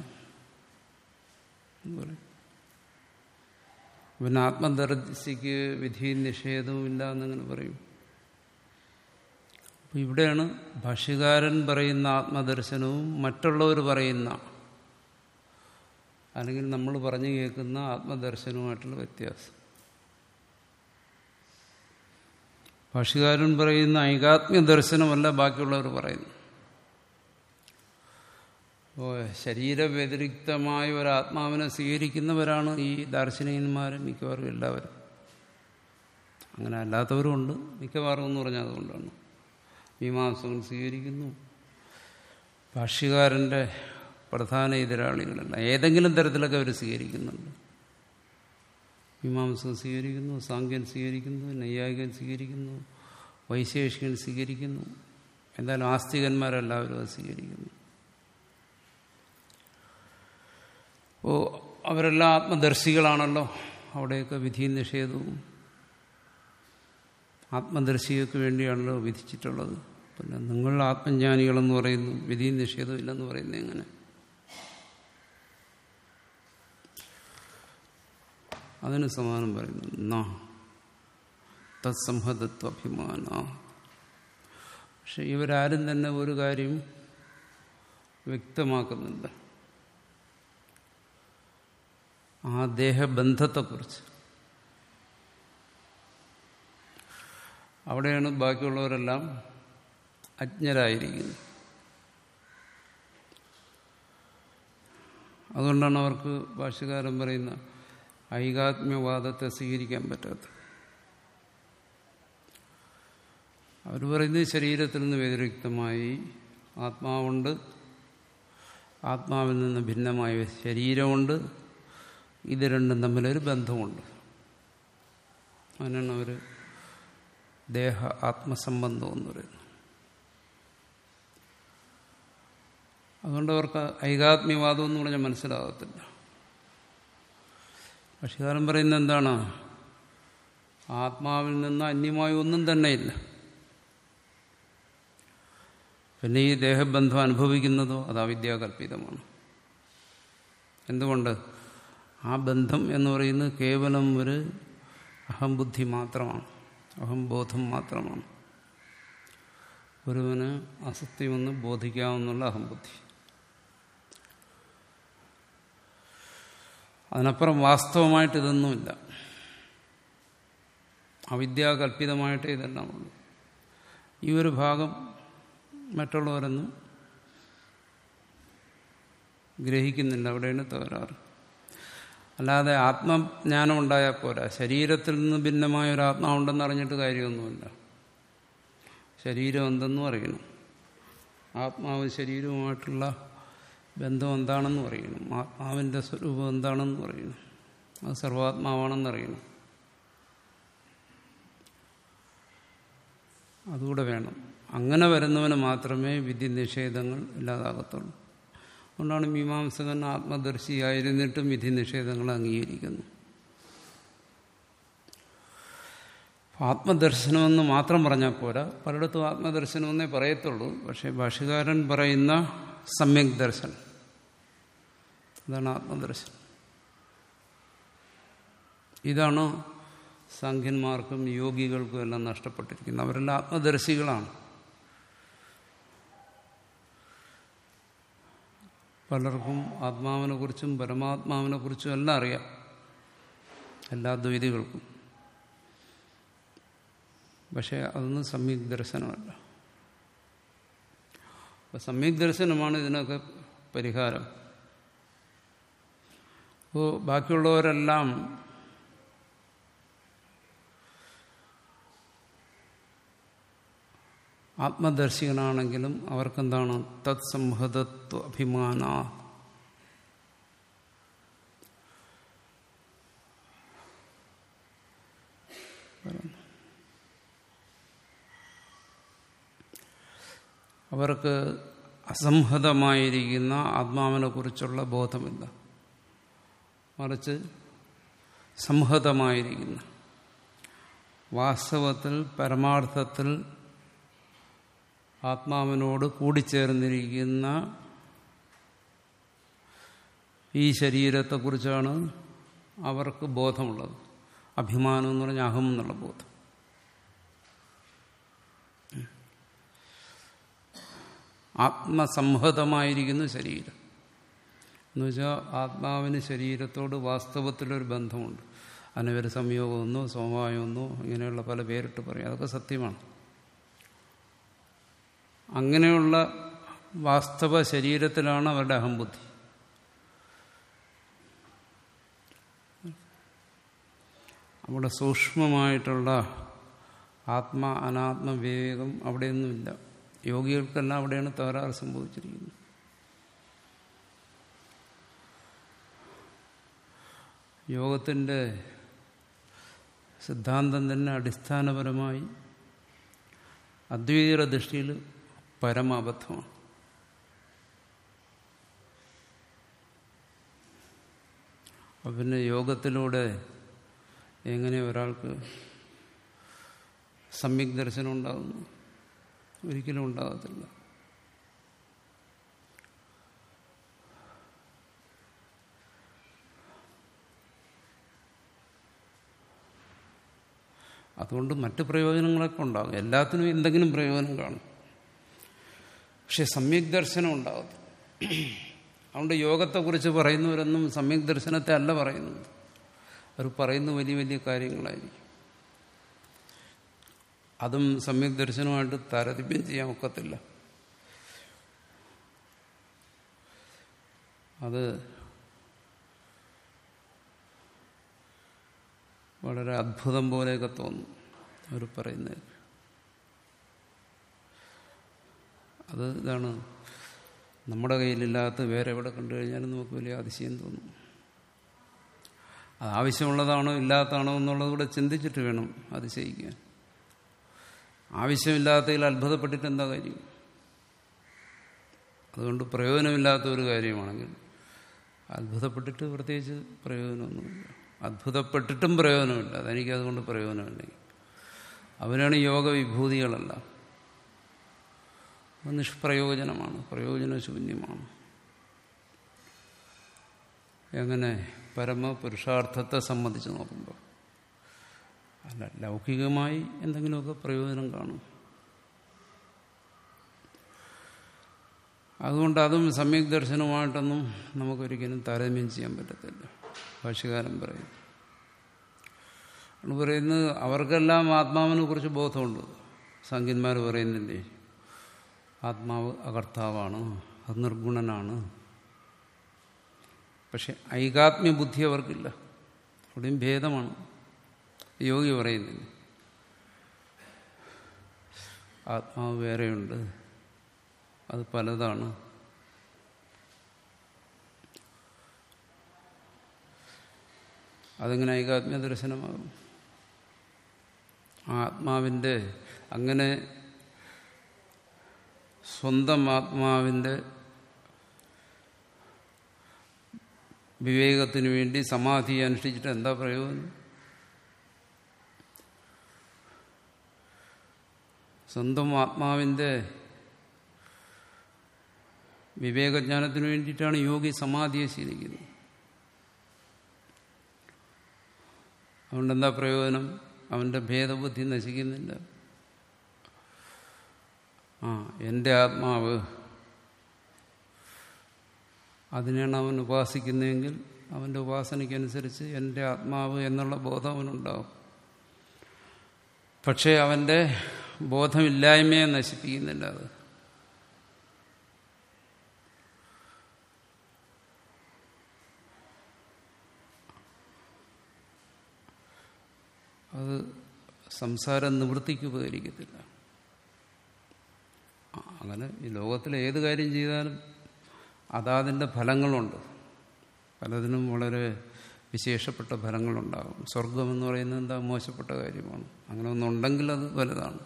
പിന്നെ ആത്മദർശിക്ക് വിധിയും നിഷേധവുമില്ല എന്നങ്ങനെ പറയും. അപ്പോൾ ഇവിടെയാണ് ഭാഷ്യകാരൻ പറയുന്ന ആത്മദർശനവും മറ്റുള്ളവർ പറയുന്ന അല്ലെങ്കിൽ നമ്മൾ പറഞ്ഞു കേൾക്കുന്ന ആത്മദർശനവുമായിട്ടുള്ള വ്യത്യാസം. ഭാഷ്യകാരൻ പറയുന്ന ഐകാത്മ്യ ദർശനമല്ല ബാക്കിയുള്ളവർ പറയുന്നു. അപ്പോൾ ശരീരവ്യതിരിക്തമായ ഒരാത്മാവിനെ സ്വീകരിക്കുന്നവരാണ് ഈ ദാർശനികന്മാരും മിക്കവാറും എല്ലാവരും. അങ്ങനെ അല്ലാത്തവരുമുണ്ട്, മിക്കവാറും എന്ന് പറഞ്ഞാൽ അതുകൊണ്ടാണ്. മീമാംസകൻ സ്വീകരിക്കുന്നു, ഭാഷ്യകാരൻ്റെ പ്രധാന എതിരാളികളല്ല ഏതെങ്കിലും തരത്തിലൊക്കെ അവർ സ്വീകരിക്കുന്നുണ്ട്. മീമാംസകൻ സ്വീകരിക്കുന്നു, സാങ്ക്യൻ സ്വീകരിക്കുന്നു, നൈയായികൻ സ്വീകരിക്കുന്നു, വൈശേഷികൻ സ്വീകരിക്കുന്നു. എന്തായാലും ആസ്തികന്മാരെല്ലാവരും അത് സ്വീകരിക്കുന്നു. അപ്പോൾ അവരെല്ലാം ആത്മദർശികളാണല്ലോ. അവിടെയൊക്കെ വിധിയും നിഷേധവും ആത്മദർശികൾക്ക് വേണ്ടിയാണല്ലോ വിധിച്ചിട്ടുള്ളത്. പിന്നെ നിങ്ങൾ ആത്മജ്ഞാനികളെന്ന് പറയുന്നു, വിധിയും നിഷേധവും ഇല്ലെന്ന് പറയുന്നത് എങ്ങനെ? അതിന് സമാനം പറയുന്നു ന തത്സംഹതത്വഭിമാന. പക്ഷെ ഇവരാരും തന്നെ ഒരു കാര്യം വ്യക്തമാക്കുന്നില്ല, ആ ദേഹബന്ധത്തെക്കുറിച്ച്. അവിടെയാണ് ബാക്കിയുള്ളവരെല്ലാം അജ്ഞരായിരിക്കുന്നത്. അതുകൊണ്ടാണ് അവർക്ക് ഭാഷ്യകാരൻ പറയുന്ന ഐകാത്മ്യവാദത്തെ സ്വീകരിക്കാൻ പറ്റാത്തത്. അവർ പറയുന്നത് ശരീരത്തിൽ നിന്ന് വ്യതിരിക്തമായി ആത്മാവുണ്ട്, ആത്മാവിൽ നിന്ന് ഭിന്നമായ ശരീരമുണ്ട്, ഇത് രണ്ടും തമ്മിലൊരു ബന്ധമുണ്ട്. അതിനാണ് അവർ ദേഹ ആത്മസംബന്ധം എന്ന് പറയുന്നത്. അതുകൊണ്ട് അവർക്ക് ഐകാത്മ്യവാദം എന്ന് പറഞ്ഞാൽ മനസ്സിലാകത്തില്ല. ഭാഷ്യകാരൻ പറയുന്നത് എന്താണ്? ആത്മാവിൽ നിന്ന് അന്യമായ ഒന്നും തന്നെയില്ല. പിന്നെ ഈ ദേഹബന്ധം അനുഭവിക്കുന്നതോ അത് അവിദ്യാകല്പിതമാണ്. എന്തുകൊണ്ട്? ആ ബന്ധം എന്ന് പറയുന്നത് കേവലം ഒരു അഹംബുദ്ധി മാത്രമാണ്, അഹംബോധം മാത്രമാണ്. ഒരുവന് അസത്യമെന്ന് ബോധിക്കാവുന്നുള്ള അഹംബുദ്ധി. അതിനപ്പുറം വാസ്തവമായിട്ട് ഇതൊന്നുമില്ല. അവിദ്യാകല്പിതമായിട്ട് ഇതെല്ലാം ഉള്ളൂ. ഈ ഒരു ഭാഗം മറ്റുള്ളവരൊന്നും ഗ്രഹിക്കുന്നില്ല. അവിടെയാണ് തകരാറ്. അല്ലാതെ ആത്മജ്ഞാനം ഉണ്ടായാൽ പോരാ. ശരീരത്തിൽ നിന്ന് ഭിന്നമായ ഒരു ആത്മാവുണ്ടെന്ന് അറിഞ്ഞിട്ട് കാര്യമൊന്നുമില്ല. ശരീരം എന്തെന്നും അറിയണം, ആത്മാവും ശരീരവുമായിട്ടുള്ള ബന്ധം എന്താണെന്നും അറിയണം, ആത്മാവിൻ്റെ സ്വരൂപം എന്താണെന്നും അറിയണം, അത് സർവാത്മാവാണെന്നറിയണം. അതുകൂടെ വേണം. അങ്ങനെ വരുന്നവന് മാത്രമേ വിധി നിഷേധങ്ങൾ ഇല്ലാതാകത്തുള്ളൂ. അതുകൊണ്ടാണ് മീമാംസകൻ ആത്മദർശിയായിരുന്നിട്ടും വിധി നിഷേധങ്ങൾ അംഗീകരിക്കുന്നു. ആത്മദർശനമെന്ന് മാത്രം പറഞ്ഞാൽ പോരാ, പലയിടത്തും ആത്മദർശനമെന്നേ പറയത്തുള്ളൂ. പക്ഷേ ഭാഷ്യകാരൻ പറയുന്ന സമ്യക് ദർശനം, അതാണ് ആത്മദർശനം. ഇതാണ് സാഖ്യന്മാർക്കും യോഗികൾക്കും എല്ലാം നഷ്ടപ്പെട്ടിരിക്കുന്നത്. അവരെല്ലാം ആത്മദർശികളാണ്. പലർക്കും ആത്മാവിനെ കുറിച്ചും പരമാത്മാവിനെ കുറിച്ചും എല്ലാം അറിയാം, എല്ലാ ദ്വൈതികൾക്കും. പക്ഷെ അതൊന്നും സമ്യക് ദർശനമല്ല. അപ്പം സമ്യക് ദർശനമാണ് ഇതിനൊക്കെ പരിഹാരം. അപ്പോൾ ബാക്കിയുള്ളവരെല്ലാം ആത്മദർശികളാണെങ്കിലും അവർക്കെന്താണ്? തത് സംഹതത്വ അഭിമാന. അവർക്ക് അസംഹതമായിരിക്കുന്ന ആത്മാവിനെ കുറിച്ചുള്ള ബോധമില്ല. മറിച്ച് സംഹതമായിരിക്കുന്ന, വാസ്തവത്തിൽ പരമാർത്ഥത്തിൽ ആത്മാവിനോട് കൂടിച്ചേർന്നിരിക്കുന്ന ഈ ശരീരത്തെക്കുറിച്ചാണ് അവർക്ക് ബോധമുള്ളത്. അഭിമാനം എന്ന് പറഞ്ഞാൽ അഹം എന്നുള്ള ബോധം. ആത്മസംഹതമായിരിക്കുന്ന ശരീരം എന്ന് വെച്ചാൽ ആത്മാവിന് ശരീരത്തോട് വാസ്തവത്തിലൊരു ബന്ധമുണ്ട്. അതിനൊരു സംയോഗമെന്നോ സമവായമൊന്നോ ഇങ്ങനെയുള്ള പല പേരിട്ട് പറയും. അതൊക്കെ സത്യമാണ്. അങ്ങനെയുള്ള വാസ്തവ ശരീരത്തിലാണ് അവരുടെ അഹംബുദ്ധി. അവിടെ സൂക്ഷ്മമായിട്ടുള്ള ആത്മ അനാത്മ വിവേകം അവിടെയൊന്നുമില്ല. യോഗികൾക്കെല്ലാം അവിടെയാണ് തകരാറ് സംഭവിച്ചിരിക്കുന്നത്. യോഗത്തിൻ്റെ സിദ്ധാന്തം തന്നെ അടിസ്ഥാനപരമായി അദ്വൈത ദൃഷ്ടിയിൽ പരമാബദ്ധമാണ്. അപ്പം പിന്നെ യോഗത്തിലൂടെ എങ്ങനെ ഒരാൾക്ക് സമ്യക് ദർശനം ഉണ്ടാകുന്നു? ഒരിക്കലും ഉണ്ടാകത്തില്ല. അതുകൊണ്ട് മറ്റ് പ്രയോജനങ്ങളൊക്കെ ഉണ്ടാകും. എല്ലാത്തിനും എന്തെങ്കിലും പ്രയോജനം കാണും. പക്ഷെ സമ്യക് ദർശനം ഉണ്ടാകും. അതുകൊണ്ട് യോഗത്തെക്കുറിച്ച് പറയുന്നവരൊന്നും സമ്യക് ദർശനത്തെ അല്ല പറയുന്നത്. അവർ പറയുന്ന വലിയ വലിയ കാര്യങ്ങളായിരിക്കും. അതും സമ്യക് ദർശനമായിട്ട് താരതമ്യം ചെയ്യാൻ ഒക്കത്തില്ല. അത് വളരെ അത്ഭുതം പോലെയൊക്കെ തോന്നും അവർ പറയുന്നത്. അത് ഇതാണ് നമ്മുടെ കയ്യിലില്ലാത്ത വേറെ എവിടെ കണ്ടു കഴിഞ്ഞാലും നമുക്ക് വലിയ അതിശയം തോന്നും. അത് ആവശ്യമുള്ളതാണോ ഇല്ലാത്തതാണോ എന്നുള്ളത് കൂടെ ചിന്തിച്ചിട്ട് വേണം അതിശയിക്കാൻ. ആവശ്യമില്ലാത്തതിൽ അത്ഭുതപ്പെട്ടിട്ട് എന്താ കാര്യം? അതുകൊണ്ട് പ്രയോജനമില്ലാത്ത ഒരു കാര്യമാണെങ്കിൽ അത്ഭുതപ്പെട്ടിട്ട് പ്രത്യേകിച്ച് പ്രയോജനമൊന്നുമില്ല. അത്ഭുതപ്പെട്ടിട്ടും പ്രയോജനമില്ല. അതെനിക്ക് അതുകൊണ്ട് പ്രയോജനമില്ലെങ്കിൽ അവനാണ് യോഗ വിഭൂതികളല്ല. അത് നിഷ്പ്രയോജനമാണ്, പ്രയോജനശൂന്യമാണ്. എങ്ങനെ? പരമപുരുഷാർത്ഥത്തെ സംബന്ധിച്ച് നോക്കുമ്പോൾ. അല്ല, ലൗകികമായി എന്തെങ്കിലുമൊക്കെ പ്രയോജനം കാണും. അതുകൊണ്ട് അതും സമ്യക് ദർശനവുമായിട്ടൊന്നും നമുക്കൊരിക്കലും താരതമ്യം ചെയ്യാൻ പറ്റത്തില്ല. ഭാഷ്യകാരൻ പറയും പറയുന്നത് അവർക്കെല്ലാം ആത്മാവിനെ കുറിച്ച് ബോധമുണ്ട്. സംഖ്യന്മാർ പറയുന്നില്ലേ, ആത്മാവ് അകർത്താവാണ്, അത് നിർഗുണനാണ്. പക്ഷെ ഐകാത്മ്യ ബുദ്ധി അവർക്കില്ല. അവിടെയും ഭേദമാണ്. യോഗി പറയുന്നില്ല ആത്മാവ് വേറെയുണ്ട്, അത് പലതാണ്. അതെങ്ങനെ ഐകാത്മ്യ ദർശനമാകും? ആത്മാവിൻ്റെ അങ്ങനെ സ്വന്തം ആത്മാവിൻ്റെ വിവേകത്തിനു വേണ്ടി സമാധി അനുഷ്ഠിച്ചിട്ട് എന്താ പ്രയോജനം? സ്വന്തം ആത്മാവിൻ്റെ വിവേകജ്ഞാനത്തിന് വേണ്ടിയിട്ടാണ് യോഗി സമാധിയെ ശീലിക്കുന്നത്. അതുകൊണ്ടെന്താ പ്രയോജനം? അവൻ്റെ ഭേദബുദ്ധി നശിക്കുന്നില്ല. ആ എൻ്റെ ആത്മാവ്, അതിനെയാണ് അവൻ ഉപാസിക്കുന്നതെങ്കിൽ അവൻ്റെ ഉപാസനയ്ക്കനുസരിച്ച് എൻ്റെ ആത്മാവ് എന്നുള്ള ബോധം അവനുണ്ടാവും. പക്ഷേ അവൻ്റെ ബോധമില്ലായ്മയെ നശിപ്പിക്കുന്നില്ല. അത് അത് സംസാര നിവൃത്തിക്ക് ഉപകരിക്കത്തില്ല. അങ്ങനെ ഈ ലോകത്തിലെ ഏത് കാര്യം ചെയ്താലും അതാതിൻ്റെ ഫലങ്ങളുണ്ട്. പലതിനും വളരെ വിശേഷപ്പെട്ട ഫലങ്ങളുണ്ടാകും. സ്വർഗം എന്ന് പറയുന്നത് എന്താ മോശപ്പെട്ട കാര്യമാണ്. അങ്ങനെ ഒന്നുണ്ടെങ്കിൽ അത് വലുതാണ്.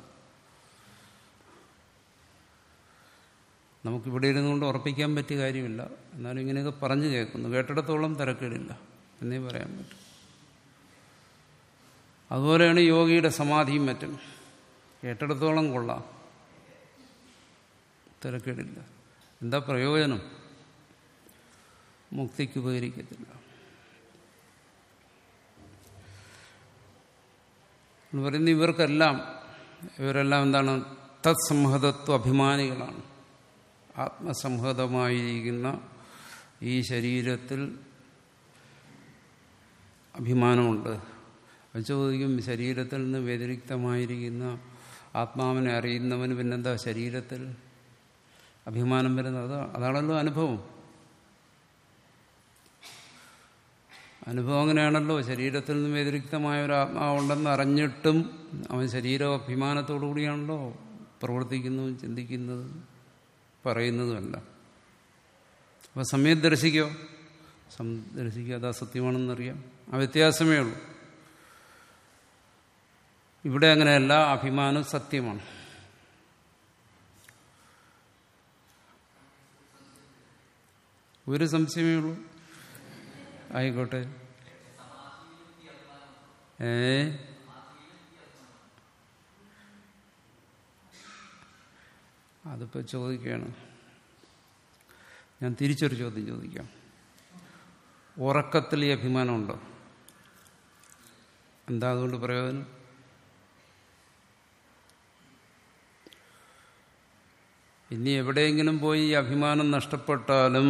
നമുക്കിവിടെ ഇരുന്നുകൊണ്ട് ഉറപ്പിക്കാൻ പറ്റിയ കാര്യമില്ല. എന്നാലും ഇങ്ങനെയൊക്കെ പറഞ്ഞു കേൾക്കുന്നു. കേട്ടിടത്തോളം തിരക്കേടില്ല എന്നേ പറയാൻ പറ്റും. അതുപോലെയാണ് യോഗിയുടെ സമാധിയും മറ്റും. കേട്ടിടത്തോളം കൊള്ളാം, തിരക്കേടില്ല. എന്താ പ്രയോജനം? മുക്തിക്ക് ഉപകരിക്കത്തില്ല. എന്ന് പറയുന്ന ഇവർക്കെല്ലാം ഇവരെല്ലാം എന്താണ്? തത്സംഹതത്വ അഭിമാനികളാണ്. ആത്മസംഹതമായിരിക്കുന്ന ഈ ശരീരത്തിൽ അഭിമാനമുണ്ട്. അത് ചോദിക്കും, ശരീരത്തിൽ നിന്ന് വ്യതിരിക്തമായിരിക്കുന്ന ആത്മാവിനെ അറിയുന്നവന് പിന്നെന്താ ശരീരത്തിൽ അഭിമാനം വരുന്നത്? അത് അതാണല്ലോ അനുഭവം. അനുഭവം അങ്ങനെയാണല്ലോ. ശരീരത്തിൽ നിന്ന് വ്യതിരിക്തമായ ഒരു ആത്മാവുണ്ടെന്ന് അറിഞ്ഞിട്ടും അവൻ ശരീരാഭിമാനത്തോടു കൂടിയാണല്ലോ പ്രവർത്തിക്കുന്നതും ചിന്തിക്കുന്നതും പറയുന്നതുമല്ല. അപ്പോൾ സമ്യക് ദർശിക്കോ? സംദർശിക്കുക അത് അസത്യമാണെന്നറിയാം. ആ വ്യത്യാസമേ ഉള്ളൂ. ഇവിടെ അങ്ങനെയല്ല, അഭിമാനം സത്യമാണ്. ഒരു സംശയമേ ഉള്ളൂ. ആയിക്കോട്ടെ. ഏ അതിപ്പോൾ ചോദിക്കുകയാണ്. ഞാൻ തിരിച്ചൊരു ചോദ്യം ചോദിക്കാം. ഉറക്കത്തിൽ ഈ അഭിമാനമുണ്ടോ? എന്താ അതുകൊണ്ട് പ്രയോജനം? ഇനി എവിടെയെങ്കിലും പോയി ഈ അഭിമാനം നഷ്ടപ്പെട്ടാലും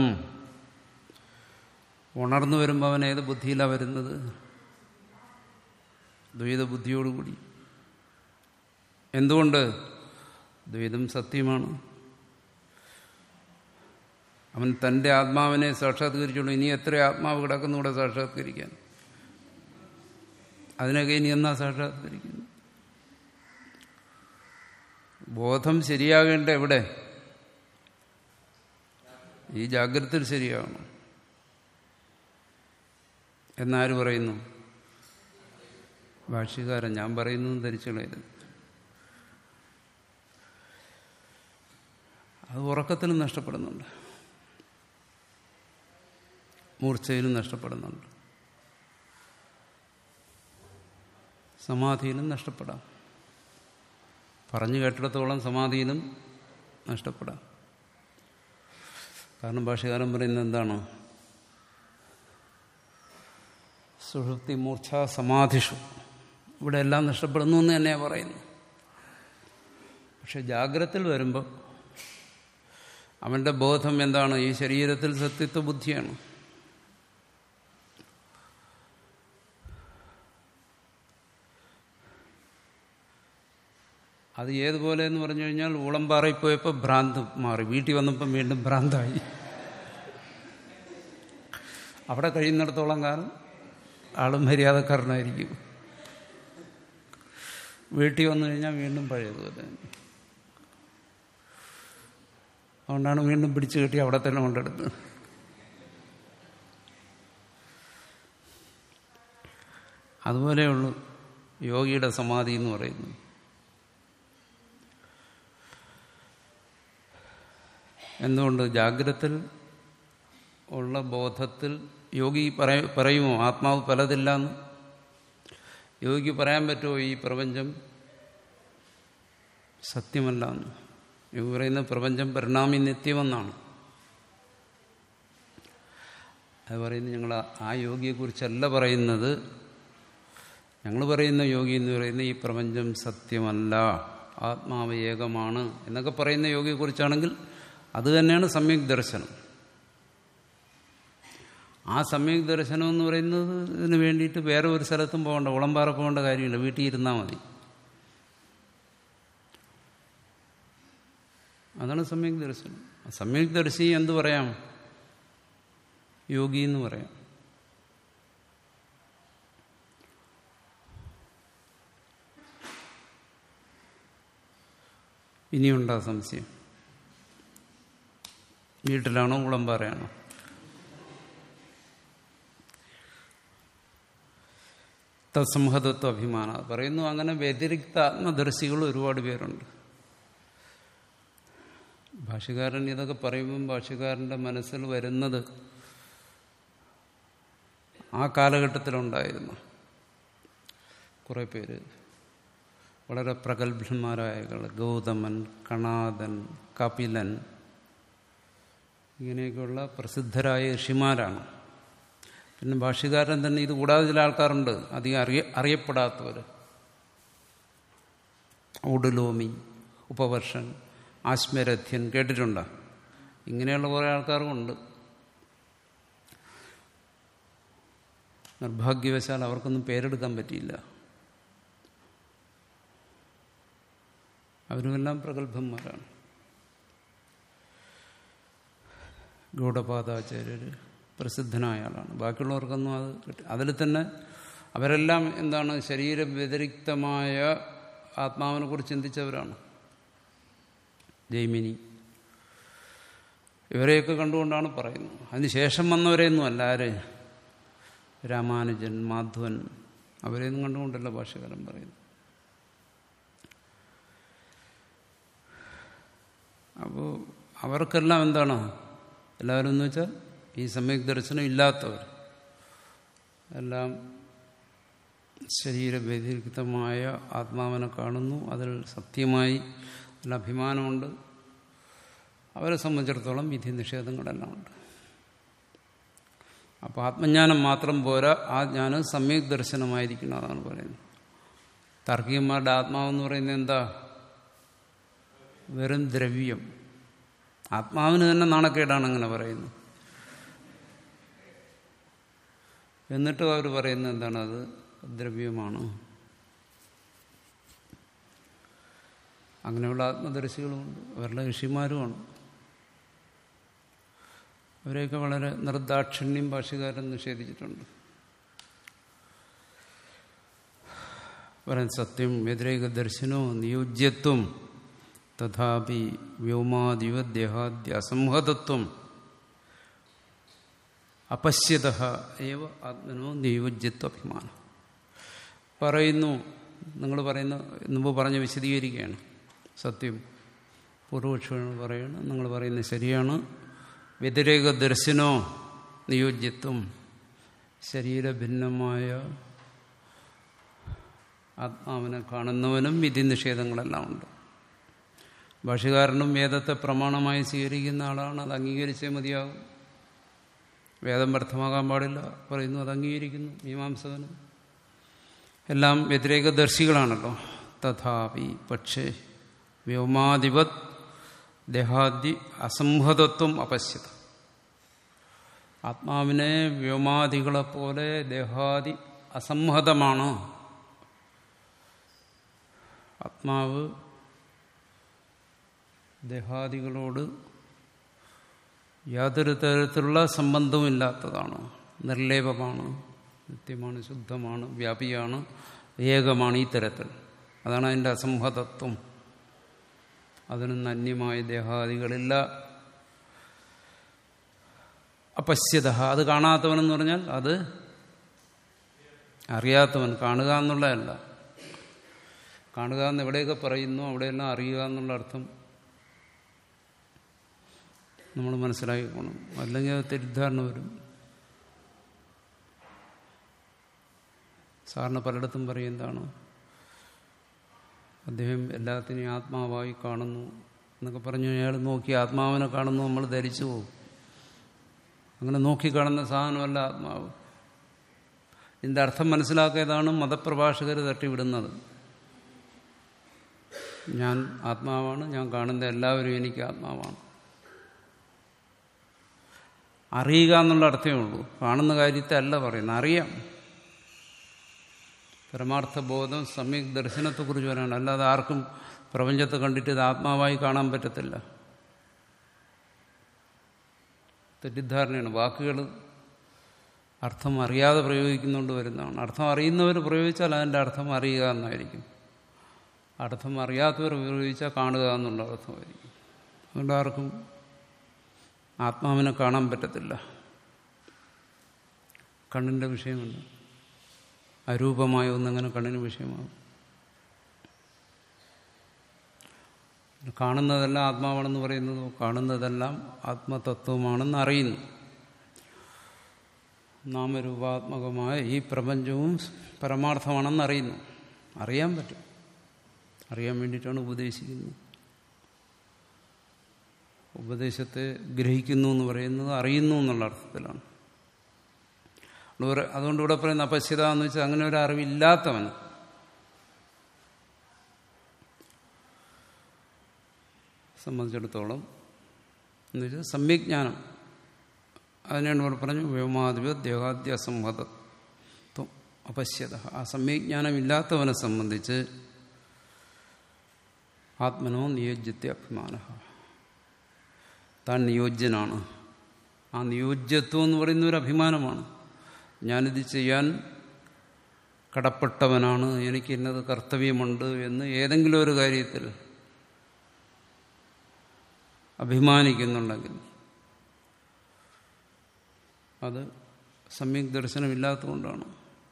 ഉണർന്നു വരുമ്പോൾ അവൻ ഏത് ബുദ്ധിയിലാണ് വരുന്നത്? ദ്വൈത ബുദ്ധിയോടുകൂടി. എന്തുകൊണ്ട്? ദ്വൈതം സത്യമാണ്. അവൻ തൻ്റെ ആത്മാവിനെ സാക്ഷാത്കരിച്ചുള്ളൂ. ഇനി എത്ര ആത്മാവ് കിടക്കുന്നു ഇവിടെ സാക്ഷാത്കരിക്കാൻ? അതിനൊക്കെ ഇനി എന്നാ സാക്ഷാത്കരിക്കുന്നു? ബോധം ശരിയാകേണ്ട എവിടെ? ഈ ജാഗ്രതയിൽ ശരിയാകണം എന്നാര് പറയുന്നു? ഭാഷ്യകാരൻ. ഞാൻ പറയുന്നതും ധരിച്ചുകളയരുത്. അത് ഉറക്കത്തിലും നഷ്ടപ്പെടുന്നുണ്ട്, മൂർച്ചയിലും നഷ്ടപ്പെടുന്നുണ്ട്, സമാധിയിലും നഷ്ടപ്പെടാം. പറഞ്ഞു കേട്ടിടത്തോളം സമാധിയിലും നഷ്ടപ്പെടാം. കാരണം ഭാഷ്യകാരൻ പറയുന്നത് എന്താണ്? സുഷുപ്തി മൂർച്ഛ സമാധിഷു, ഇവിടെ എല്ലാം നഷ്ടപ്പെടുന്നു എന്ന് തന്നെയാണ് പറയുന്നത്. പക്ഷെ ജാഗ്രതയിൽ വരുമ്പോൾ അവൻ്റെ ബോധം എന്താണ്? ഈ ശരീരത്തിൽ സത്യത്വ ബുദ്ധിയാണ്. അത് ഏതുപോലെ എന്ന് പറഞ്ഞു കഴിഞ്ഞാൽ ഊളംപാറയിൽ പോയപ്പോൾ ഭ്രാന്ത് മാറി, വീട്ടിൽ വന്നപ്പോൾ വീണ്ടും ഭ്രാന്തായി. അവിടെ കഴിയുന്നിടത്തോളം കാലം ആളും മര്യാദക്കാരനായിരിക്കും. വീട്ടിൽ വന്നു കഴിഞ്ഞാൽ വീണ്ടും പഴയതുപോലെ. അതുകൊണ്ടാണ് വീണ്ടും പിടിച്ചു കെട്ടി അവിടെ തന്നെ കൊണ്ടെടുത്തത്. അതുപോലെയുള്ളൂ യോഗിയുടെ സമാധി എന്ന് പറയുന്നത്. എന്തുകൊണ്ട്? ജാഗ്രതത്തിൽ ഉള്ള ബോധത്തിൽ യോഗി പറയ പറയുമോ ആത്മാവ് പലതില്ലാന്ന്? യോഗിക്ക് പറയാൻ പറ്റുമോ ഈ പ്രപഞ്ചം സത്യമല്ലാന്ന്? യോഗി പറയുന്ന പ്രപഞ്ചം പരിണാമി നിത്യമെന്നാണ്. അത് പറയുന്നത് ഞങ്ങൾ ആ യോഗിയെക്കുറിച്ചല്ല പറയുന്നത്. ഞങ്ങൾ പറയുന്ന യോഗി എന്ന് പറയുന്നത് ഈ പ്രപഞ്ചം സത്യമല്ല, ആത്മാവ് ഏകമാണ് എന്നൊക്കെ പറയുന്ന യോഗിയെക്കുറിച്ചാണെങ്കിൽ അത് തന്നെയാണ് സമ്യക് ദർശനം. ആ സമ്യക് ദർശനം എന്ന് പറയുന്നത് ഇതിന് വേണ്ടിയിട്ട് വേറെ ഒരു സ്ഥലത്തും പോകേണ്ട, ഉളമ്പാറ പോകേണ്ട കാര്യമില്ല, വീട്ടിൽ ഇരുന്നാൽ മതി. അതാണ് സമ്യക് ദർശനം. സമ്യക് ദർശി എന്ത് പറയാം? യോഗി എന്ന് പറയാം. ഇനിയുണ്ടോ സംശയം? വീട്ടിലാണോ ഉളമ്പാറയാണോ? തത്സംഹതത്വ അഭിമാന പറയുന്നു. അങ്ങനെ വ്യതിരിക്ത ആത്മദർശികൾ ഒരുപാട് പേരുണ്ട്. ഭാഷ്യകാരൻ ഇതൊക്കെ പറയുമ്പം ഭാഷ്യകാരൻ്റെ മനസ്സിൽ വരുന്നത് ആ കാലഘട്ടത്തിലുണ്ടായിരുന്നു കുറേ പേര്, വളരെ പ്രഗത്ഭന്മാരായ ഗൗതമൻ, കണാദൻ, കപിലൻ, ഇങ്ങനെയൊക്കെയുള്ള പ്രസിദ്ധരായ ഋഷിമാരാണ്. പിന്നെ ഭാഷ്യകാരൻ തന്നെ ഇത് കൂടാതെ ചില ആൾക്കാരുണ്ട് അധികം അറിയ അറിയപ്പെടാത്തവർ. ഊഡുലോമി, ഉപവർഷൻ, ആശ്മരഥ്യൻ കേട്ടിട്ടുണ്ടോ? ഇങ്ങനെയുള്ള കുറേ ആൾക്കാരുമുണ്ട്. നിർഭാഗ്യവശാൽ അവർക്കൊന്നും പേരെടുക്കാൻ പറ്റിയില്ല. അവരുമെല്ലാം പ്രഗത്ഭന്മാരാണ്. ഗൗഡപാദാചാര്യർ പ്രസിദ്ധനായ ആളാണ്. ബാക്കിയുള്ളവർക്കൊന്നും അത് കിട്ടി. അതിൽ തന്നെ അവരെല്ലാം എന്താണ്? ശരീര വ്യതിരിക്തമായ ആത്മാവിനെ കുറിച്ച് ചിന്തിച്ചവരാണ്. ജൈമിനി, ഇവരെയൊക്കെ കണ്ടുകൊണ്ടാണ് പറയുന്നത്. അതിന് ശേഷം വന്നവരെയൊന്നും അല്ല. ആര്? രാമാനുജൻ, മാധവൻ, അവരെയൊന്നും കണ്ടുകൊണ്ടല്ല ഭാഷ്യകാരൻ പറയുന്നത്. അപ്പോൾ അവർക്കെല്ലാം എന്താണ്? എല്ലാവരും എന്ന് വെച്ചാൽ ഈ സമ്യക് ദർശനം ഇല്ലാത്തവർ എല്ലാം ശരീരവ്യതിരിക്തമായ ആത്മാവിനെ കാണുന്നു. അതിൽ സത്യമായി അതിൽ അഭിമാനമുണ്ട്. അവരെ സംബന്ധിച്ചിടത്തോളം വിധി നിഷേധങ്ങളെല്ലാം ഉണ്ട്. അപ്പോൾ ആത്മജ്ഞാനം മാത്രം പോരാ, ആ ജ്ഞാനം സമ്യക് ദർശനമായിരിക്കണം. അതാണ് പറയുന്നത്. താർക്കികന്മാരുടെ ആത്മാവെന്ന് പറയുന്നത് എന്താ? വെറും ദ്രവ്യം. ആത്മാവിന് തന്നെ നാണക്കേടാണ് അങ്ങനെ പറയുന്നത്. എന്നിട്ടും അവർ പറയുന്നത് എന്താണ്? അത് ദ്രവ്യമാണ്. അങ്ങനെയുള്ള ആത്മദർശികളുമുണ്ട്, അവരുടെ ഋഷിമാരുമാണ്. അവരെയൊക്കെ വളരെ നിർദാക്ഷിണ്യം ഭാഷ്യകാരൻ നിഷേധിച്ചിട്ടുണ്ട്. പറയാൻ സത്യം വ്യതിരേക ദർശനോ നിയോജ്യത്വം തഥാപി വ്യോമാദിവ ദേഹാദ്യ അസംഹതത്വം അപശ്യത ഏവ ആത്മനോ നിയോജ്യത്വ അഭിമാനം പറയുന്നു. നിങ്ങൾ പറയുന്ന മുമ്പ് പറഞ്ഞ് വിശദീകരിക്കുകയാണ്. സത്യം പൂർവപക്ഷികൾ പറയുന്നത് നിങ്ങൾ പറയുന്നത് ശരിയാണ്. വ്യതിരേക ദർശനോ നിയോജ്യത്വം, ശരീരഭിന്നമായ ആത്മാവിനെ കാണുന്നവനും വിധി നിഷേധങ്ങളെല്ലാം ഉണ്ട്. ഭാഷ്യകാരനും വേദത്തെ പ്രമാണമായി സ്വീകരിക്കുന്ന ആളാണ്, അത് അംഗീകരിച്ചേ മതിയാകും. വേദം വ്യർത്ഥമാകാൻ പാടില്ല പറയുന്നു, അത് അംഗീകരിക്കുന്നു മീമാംസകനും. എല്ലാം വ്യതിരേകദർശികളാണല്ലോ. തഥാപി പക്ഷേ വ്യോമാധിപത് ദേഹാദി അസംഹതത്വം അപശ്യത. ആത്മാവിനെ വ്യോമാദികളെപ്പോലെ ദേഹാദി അസംഹതമാണ്. ആത്മാവ് ദേഹാദികളോട് യാതൊരു തരത്തിലുള്ള സംബന്ധവുമില്ലാത്തതാണ്, നിർലേപമാണ്, നിത്യമാണ്, ശുദ്ധമാണ്, വ്യാപിയാണ്, ഏകമാണ്. ഈ തരത്തിൽ അതാണ് അതിൻ്റെ അസംഹതത്വം. അതിനൊന്നും അന്യമായ ദേഹാദികളില്ല. അപശ്യത, അത് കാണാത്തവനെന്ന് പറഞ്ഞാൽ അത് അറിയാത്തവൻ. കാണുക എന്നുള്ളതല്ല, കാണുക എന്ന് എവിടെയൊക്കെ പറയുന്നു അവിടെയെല്ലാം അറിയുക എന്നുള്ള അർത്ഥം നമ്മൾ മനസ്സിലാക്കിക്കോണം. അല്ലെങ്കിൽ അത് തെറ്റിദ്ധാരണ വരും. സാറിന് പലയിടത്തും പറയും എന്താണ്, അദ്ദേഹം എല്ലാത്തിനെയും ആത്മാവായി കാണുന്നു എന്നൊക്കെ പറഞ്ഞു. അയാൾ നോക്കി ആത്മാവിനെ കാണുന്നു നമ്മൾ ധരിച്ചു പോകും. അങ്ങനെ നോക്കിക്കാണുന്ന സാധനമല്ല ആത്മാവ്. ഇതിൻ്റെ അർത്ഥം മനസ്സിലാക്കിയതാണ് മതപ്രഭാഷകർ തട്ടിവിടുന്നത്. ഞാൻ ആത്മാവാണ്, ഞാൻ കാണുന്ന എല്ലാവരും എനിക്ക് ആത്മാവാണ്. അറിയുക എന്നുള്ള അർത്ഥമേ ഉള്ളൂ, കാണുന്ന കാര്യത്തെ അല്ല പറയുന്നത്. അറിയാം, പരമാർത്ഥബോധം സമ്യക് ദർശനത്തെക്കുറിച്ച് വരാണ്. അല്ലാതെ ആർക്കും പ്രപഞ്ചത്തെ കണ്ടിട്ട് ഇത് ആത്മാവായി കാണാൻ പറ്റത്തില്ല. തെറ്റിദ്ധാരണയാണ്. വാക്കുകൾ അർത്ഥം അറിയാതെ പ്രയോഗിക്കുന്നുകൊണ്ട് വരുന്നതാണ്. അർത്ഥം അറിയുന്നവർ പ്രയോഗിച്ചാൽ അതിൻ്റെ അർത്ഥം അറിയുക എന്നായിരിക്കും. അർത്ഥം അറിയാത്തവർ പ്രയോഗിച്ചാൽ കാണുക എന്നുള്ള അർത്ഥമായിരിക്കും. അതുകൊണ്ട് ആർക്കും ആത്മാവിനെ കാണാൻ പറ്റത്തില്ല. കണ്ണിൻ്റെ വിഷയമുണ്ട്. അരൂപമായ ഒന്നങ്ങനെ കണ്ണിന് വിഷയമാകും. കാണുന്നതെല്ലാം ആത്മാവാണെന്ന് പറയുന്നത്, കാണുന്നതെല്ലാം ആത്മതത്വമാണെന്ന് അറിയുന്നു. നാമരൂപാത്മകമായ ഈ പ്രപഞ്ചവും പരമാർത്ഥമാണെന്ന് അറിയുന്നു. അറിയാൻ പറ്റും. അറിയാൻ വേണ്ടിയിട്ടാണ് ഉപദേശിക്കുന്നത്. ഉപദേശത്തെ ഗ്രഹിക്കുന്നു എന്ന് പറയുന്നത് അറിയുന്നു എന്നുള്ള അർത്ഥത്തിലാണ്. അതുകൊണ്ട് ഇവിടെ പറയുന്ന അപശ്യത എന്ന് വെച്ചാൽ അങ്ങനെ ഒരു അറിവില്ലാത്തവന്, സംബന്ധിച്ചിടത്തോളം എന്ന് വെച്ചാൽ സമ്യജ്ഞാനം, അതിനാണ് ഇവിടെ പറഞ്ഞു വ്യോമാധിപ ദേഹാദ്യ അസംഹതത്വം അപശ്യത. ആ സമ്യജ്ഞാനം ഇല്ലാത്തവനെ സംബന്ധിച്ച് ആത്മനോ നിയോജ്യത്തെ അഭിമാന, താൻ നിയോജ്യനാണ്. ആ നിയോജ്യത്വം എന്ന് പറയുന്ന ഒരു അഭിമാനമാണ്. ഞാനിത് ചെയ്യാൻ കടപ്പെട്ടവനാണ്, എനിക്ക് ഇന്നത് കർത്തവ്യമുണ്ട് എന്ന് ഏതെങ്കിലും ഒരു കാര്യത്തിൽ അഭിമാനിക്കുന്നുണ്ടെങ്കിൽ അത് സമ്യക് ദർശനമില്ലാത്തതുകൊണ്ടാണ്.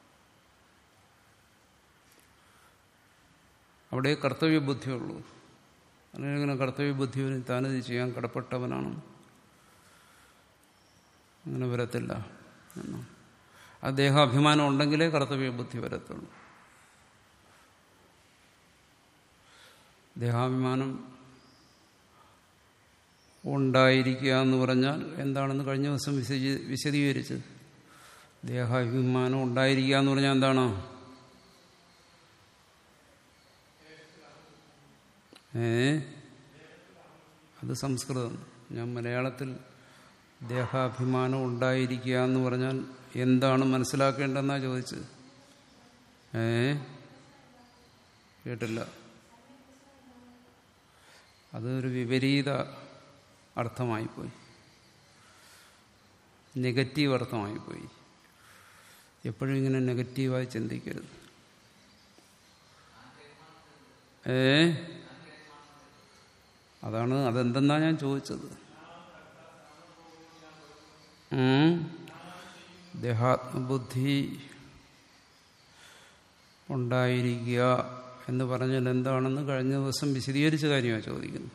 അവിടെ കർത്തവ്യബുദ്ധിയുള്ളൂ. അങ്ങനെ കർത്തവ്യബുദ്ധി താനിത് ചെയ്യാൻ കടപ്പെട്ടവനാണ്, അങ്ങനെ വരത്തില്ല എന്നാണ്. ആ ദേഹാഭിമാനം ഉണ്ടെങ്കിലേ കർത്തവ്യബുദ്ധി വരത്തുള്ളൂ. ദേഹാഭിമാനം ഉണ്ടായിരിക്കുക എന്ന് പറഞ്ഞാൽ എന്താണെന്ന് കഴിഞ്ഞ ദിവസം വിശദീകരിച്ച്. ദേഹാഭിമാനം ഉണ്ടായിരിക്കുക എന്ന് പറഞ്ഞാൽ എന്താണ്? ഏ അത് സംസ്കൃതം. ഞാൻ മലയാളത്തിൽ ദേഹാഭിമാനം ഉണ്ടായിരിക്കുക എന്ന് പറഞ്ഞാൽ എന്താണ് മനസ്സിലാക്കേണ്ടതെന്നാണ് ചോദിച്ചത്. ഏ കേട്ടില്ല. അതൊരു വിപരീത അർത്ഥമായിപ്പോയി, നെഗറ്റീവ് അർത്ഥമായിപ്പോയി. എപ്പോഴും ഇങ്ങനെ നെഗറ്റീവായി ചിന്തിക്കരുത്. ഏ അതാണ്, അതെന്തെന്നാ ഞാൻ ചോദിച്ചത്. ദേഹാത്മബുദ്ധി ഉണ്ടായിരിക്കുക എന്ന് പറഞ്ഞാൽ എന്താണെന്ന് കഴിഞ്ഞ ദിവസം വിശദീകരിച്ച കാര്യമാണ് ചോദിക്കുന്നത്.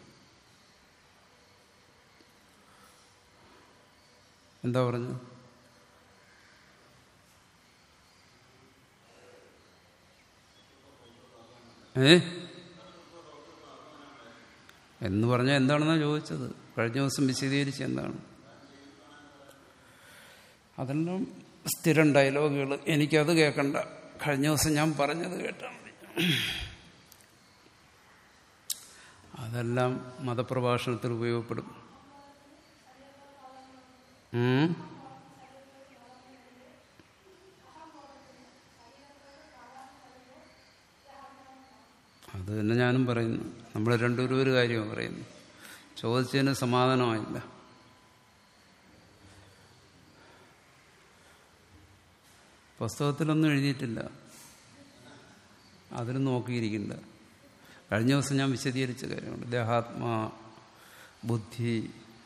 എന്താ പറഞ്ഞത്? ഏ എന്ന് പറഞ്ഞാൽ എന്താണെന്നാണ് ചോദിച്ചത്. കഴിഞ്ഞ ദിവസം വിശദീകരിച്ച് എന്താണ്. അതെല്ലാം സ്ഥിരം ഡയലോഗുകൾ. എനിക്കത് കേൾക്കണ്ട. കഴിഞ്ഞ ദിവസം ഞാൻ പറഞ്ഞത് കേട്ടാൽ മതി. അതെല്ലാം മതപ്രഭാഷണത്തിൽ ഉപയോഗപ്പെടും. അത് തന്നെ ഞാനും പറയുന്നു. നമ്മൾ രണ്ടുപേരും ഒരു കാര്യമാണ് പറയുന്നു. ചോദിച്ചതിന് സമാധാനമായില്ല. പുസ്തകത്തിലൊന്നും എഴുതിയിട്ടില്ല, അതിന് നോക്കിയിരിക്കില്ല. കഴിഞ്ഞ ദിവസം ഞാൻ വിശദീകരിച്ച കാര്യമുണ്ട്. ദേഹാത്മാ ബുദ്ധി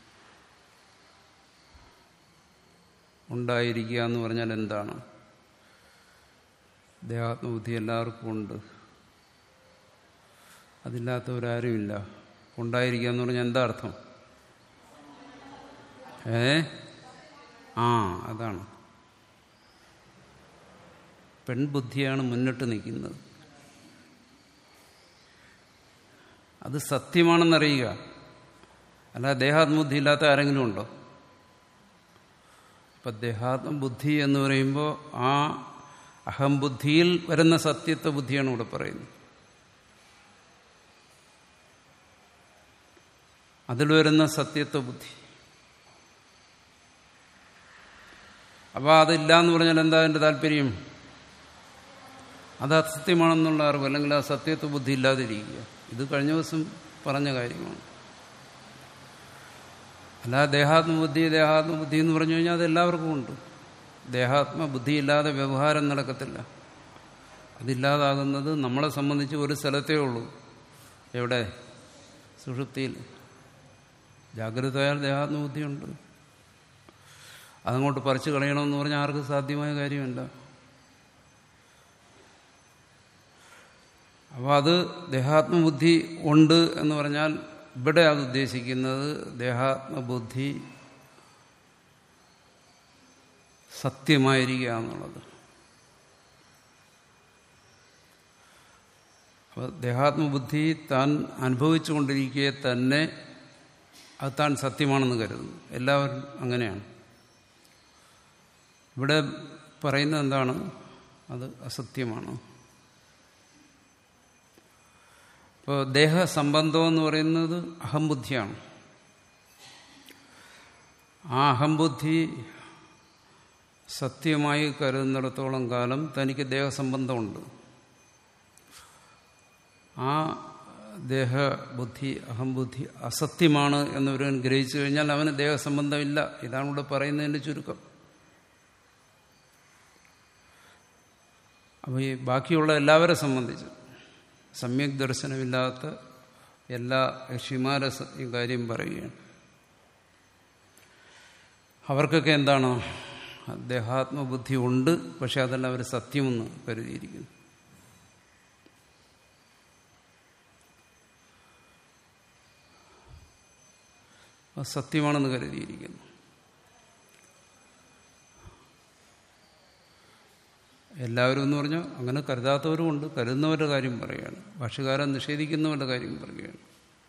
ഉണ്ടായിരിക്കുക എന്ന് പറഞ്ഞാൽ എന്താണ്? ദേഹാത്മബുദ്ധി എല്ലാവർക്കും ഉണ്ട്, അതില്ലാത്തവരാരുമില്ല. ഉണ്ടായിരിക്കുക എന്ന് പറഞ്ഞാൽ എന്താ അർത്ഥം? ഏ ആ അതാണ്. പെൺബുദ്ധിയാണ് മുന്നിട്ട് നിൽക്കുന്നത്. അത് സത്യമാണെന്നറിയുക. അല്ല ദേഹാത്മബുദ്ധി ഇല്ലാത്ത ആരെങ്കിലും ഉണ്ടോ? അപ്പം ദേഹാത്മബുദ്ധി എന്ന് പറയുമ്പോൾ ആ അഹംബുദ്ധിയിൽ വരുന്ന സത്യത്വ ബുദ്ധിയാണ് ഇവിടെ പറയുന്നത്. അതിൽ വരുന്ന സത്യത്വ ബുദ്ധി. അപ്പോൾ അതില്ല എന്ന് പറഞ്ഞാൽ എന്താ അതിൻ്റെ താല്പര്യം? അത് അസത്യമാണെന്നുള്ള അറിവ്, അല്ലെങ്കിൽ ആ സത്യത്വ ബുദ്ധി ഇല്ലാതിരിക്കുക. ഇത് കഴിഞ്ഞ ദിവസം പറഞ്ഞ കാര്യമാണ്. അല്ല ദേഹാത്മബുദ്ധി ദേഹാത്മബുദ്ധി എന്ന് പറഞ്ഞു കഴിഞ്ഞാൽ അത് എല്ലാവർക്കും ഉണ്ട്. ദേഹാത്മബുദ്ധി ഇല്ലാതെ വ്യവഹാരം നടക്കത്തില്ല. അതില്ലാതാകുന്നത് നമ്മളെ സംബന്ധിച്ച് ഒരു സ്ഥലത്തേ ഉള്ളൂ. എവിടെ? സുഷുപ്തിയിൽ. ജാഗ്രതയാൽ ദേഹാത്മബുദ്ധിയുണ്ട്. അതങ്ങോട്ട് പറിച്ചു കളയണമെന്ന് പറഞ്ഞാൽ ആർക്കും സാധ്യമായ കാര്യമല്ല. അപ്പോൾ അത് ദേഹാത്മബുദ്ധി ഉണ്ട് എന്ന് പറഞ്ഞാൽ ഇവിടെ അത് ഉദ്ദേശിക്കുന്നത് ദേഹാത്മബുദ്ധി സത്യമായിരിക്കുക എന്നുള്ളത്. അപ്പോൾ ദേഹാത്മബുദ്ധി താൻ അനുഭവിച്ചു കൊണ്ടിരിക്കെ തന്നെ അത് താൻ സത്യമാണെന്ന് കരുതുന്നു. എല്ലാവരും അങ്ങനെയാണ്. ഇവിടെ പറയുന്നത് എന്താണ്? അത് അസത്യമാണ്. ഇപ്പോൾ ദേഹസംബന്ധം എന്ന് പറയുന്നത് അഹംബുദ്ധിയാണ്. ആ അഹംബുദ്ധി സത്യമായി കരുതുന്നിടത്തോളം കാലം തനിക്ക് ദേഹസംബന്ധമുണ്ട്. ആ ദേഹബുദ്ധി അഹംബുദ്ധി അസത്യമാണ് എന്നൊരുവൻ ഗ്രഹിച്ചു കഴിഞ്ഞാൽ അവന് ദേഹസംബന്ധമില്ല. ഇതാണ് ഇവിടെ പറയുന്നതിൻ്റെ ചുരുക്കം. അപ്പോൾ ഈ ബാക്കിയുള്ള എല്ലാവരെ സംബന്ധിച്ച് സമ്യക് ദർശനമില്ലാത്ത എല്ലാ ഋഷിമാരെ ഈ കാര്യം പറയുകയാണ്. അവർക്കൊക്കെ എന്താണ്? ദേഹാത്മബുദ്ധി ഉണ്ട്, പക്ഷെ അതെല്ലാം അവർ സത്യമെന്ന് കരുതിയിരിക്കുന്നു. സത്യമാണെന്ന് കരുതിയിരിക്കുന്നു. എല്ലാവരും എന്ന് പറഞ്ഞാൽ അങ്ങനെ കരുതാത്തവരുമുണ്ട്. കരുതുന്നവരുടെ കാര്യം പറയുകയാണ്. ഭാഷ്യകാരൻ നിഷേധിക്കുന്നവരുടെ കാര്യം പറയുകയാണ്.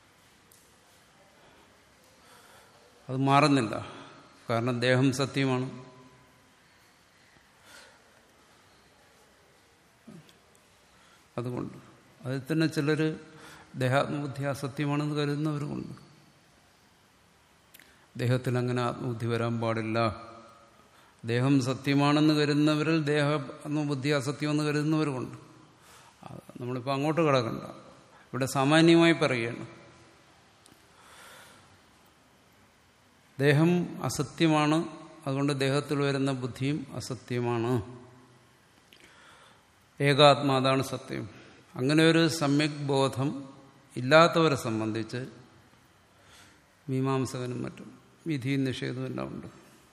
അത് മാറുന്നില്ല. കാരണം ദേഹം സത്യമാണ്. അതുകൊണ്ട് അതിൽ തന്നെ ചിലർ ദേഹാത്മബുദ്ധി അസത്യമാണെന്ന് കരുതുന്നവരുമുണ്ട്. ദേഹത്തിൽ അങ്ങനെ ആത്മബുദ്ധി വരാൻ പാടില്ല. ദേഹം സത്യമാണെന്ന് കരുതുന്നവരിൽ ദേഹാത്മബുദ്ധി അസത്യമെന്ന് കരുതുന്നവരുമുണ്ട്. നമ്മളിപ്പോൾ അങ്ങോട്ട് കിടക്കണ്ട. ഇവിടെ സാമാന്യമായി പറയുകയാണ്. ദേഹം അസത്യമാണ്, അതുകൊണ്ട് ദേഹത്തിൽ വരുന്ന ബുദ്ധിയും അസത്യമാണ്. ഏകാത്മാ, അതാണ് സത്യം. അങ്ങനെ ഒരു സമ്യക് ബോധം ഇല്ലാത്തവരെ സംബന്ധിച്ച് മീമാംസകനും മറ്റും വിധിയും നിഷേധവും എല്ലാം ഉണ്ട്.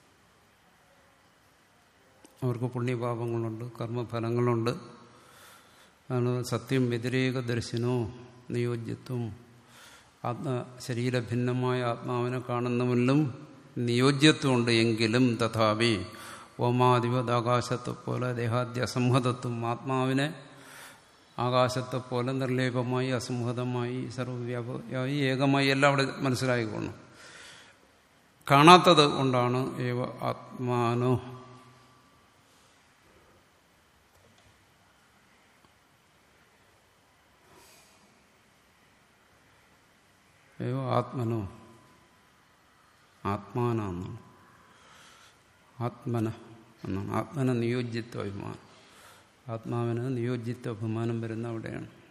അവർക്ക് പുണ്യപാപങ്ങളുണ്ട്, കർമ്മഫലങ്ങളുണ്ട്. അതാണ് സത്യം വ്യതിരേക ദർശനോ നിയോജ്യത്വം. ആത്മ ശരീരഭിന്നമായ ആത്മാവിനെ കാണുന്നവരിലും നിയോജ്യത്വമുണ്ട്. എങ്കിലും തഥാപി ഓമാധിപത് ആകാശത്തെ പോലെ ദേഹാദ്യ അസംഹതത്വം, ആത്മാവിനെ ആകാശത്തെ പോലെ നിർലേപമായി അസംഹതമായി സർവവ്യാപകമായി ഏകമായി എല്ലാം അവിടെ മനസ്സിലായിക്കൊള്ളണം. കാണാത്തത് കൊണ്ടാണ് ഏവ ആത്മാനോ ഏവ ആത്മനോ ആത്മാനാന്നാണ്, ആത്മന എന്നാണ്. ആത്മന നിയോജിത്വ അഭിമാനം, ആത്മാവിന് നിയോജിത്വ അഭിമാനം വരുന്ന അവിടെയാണ്.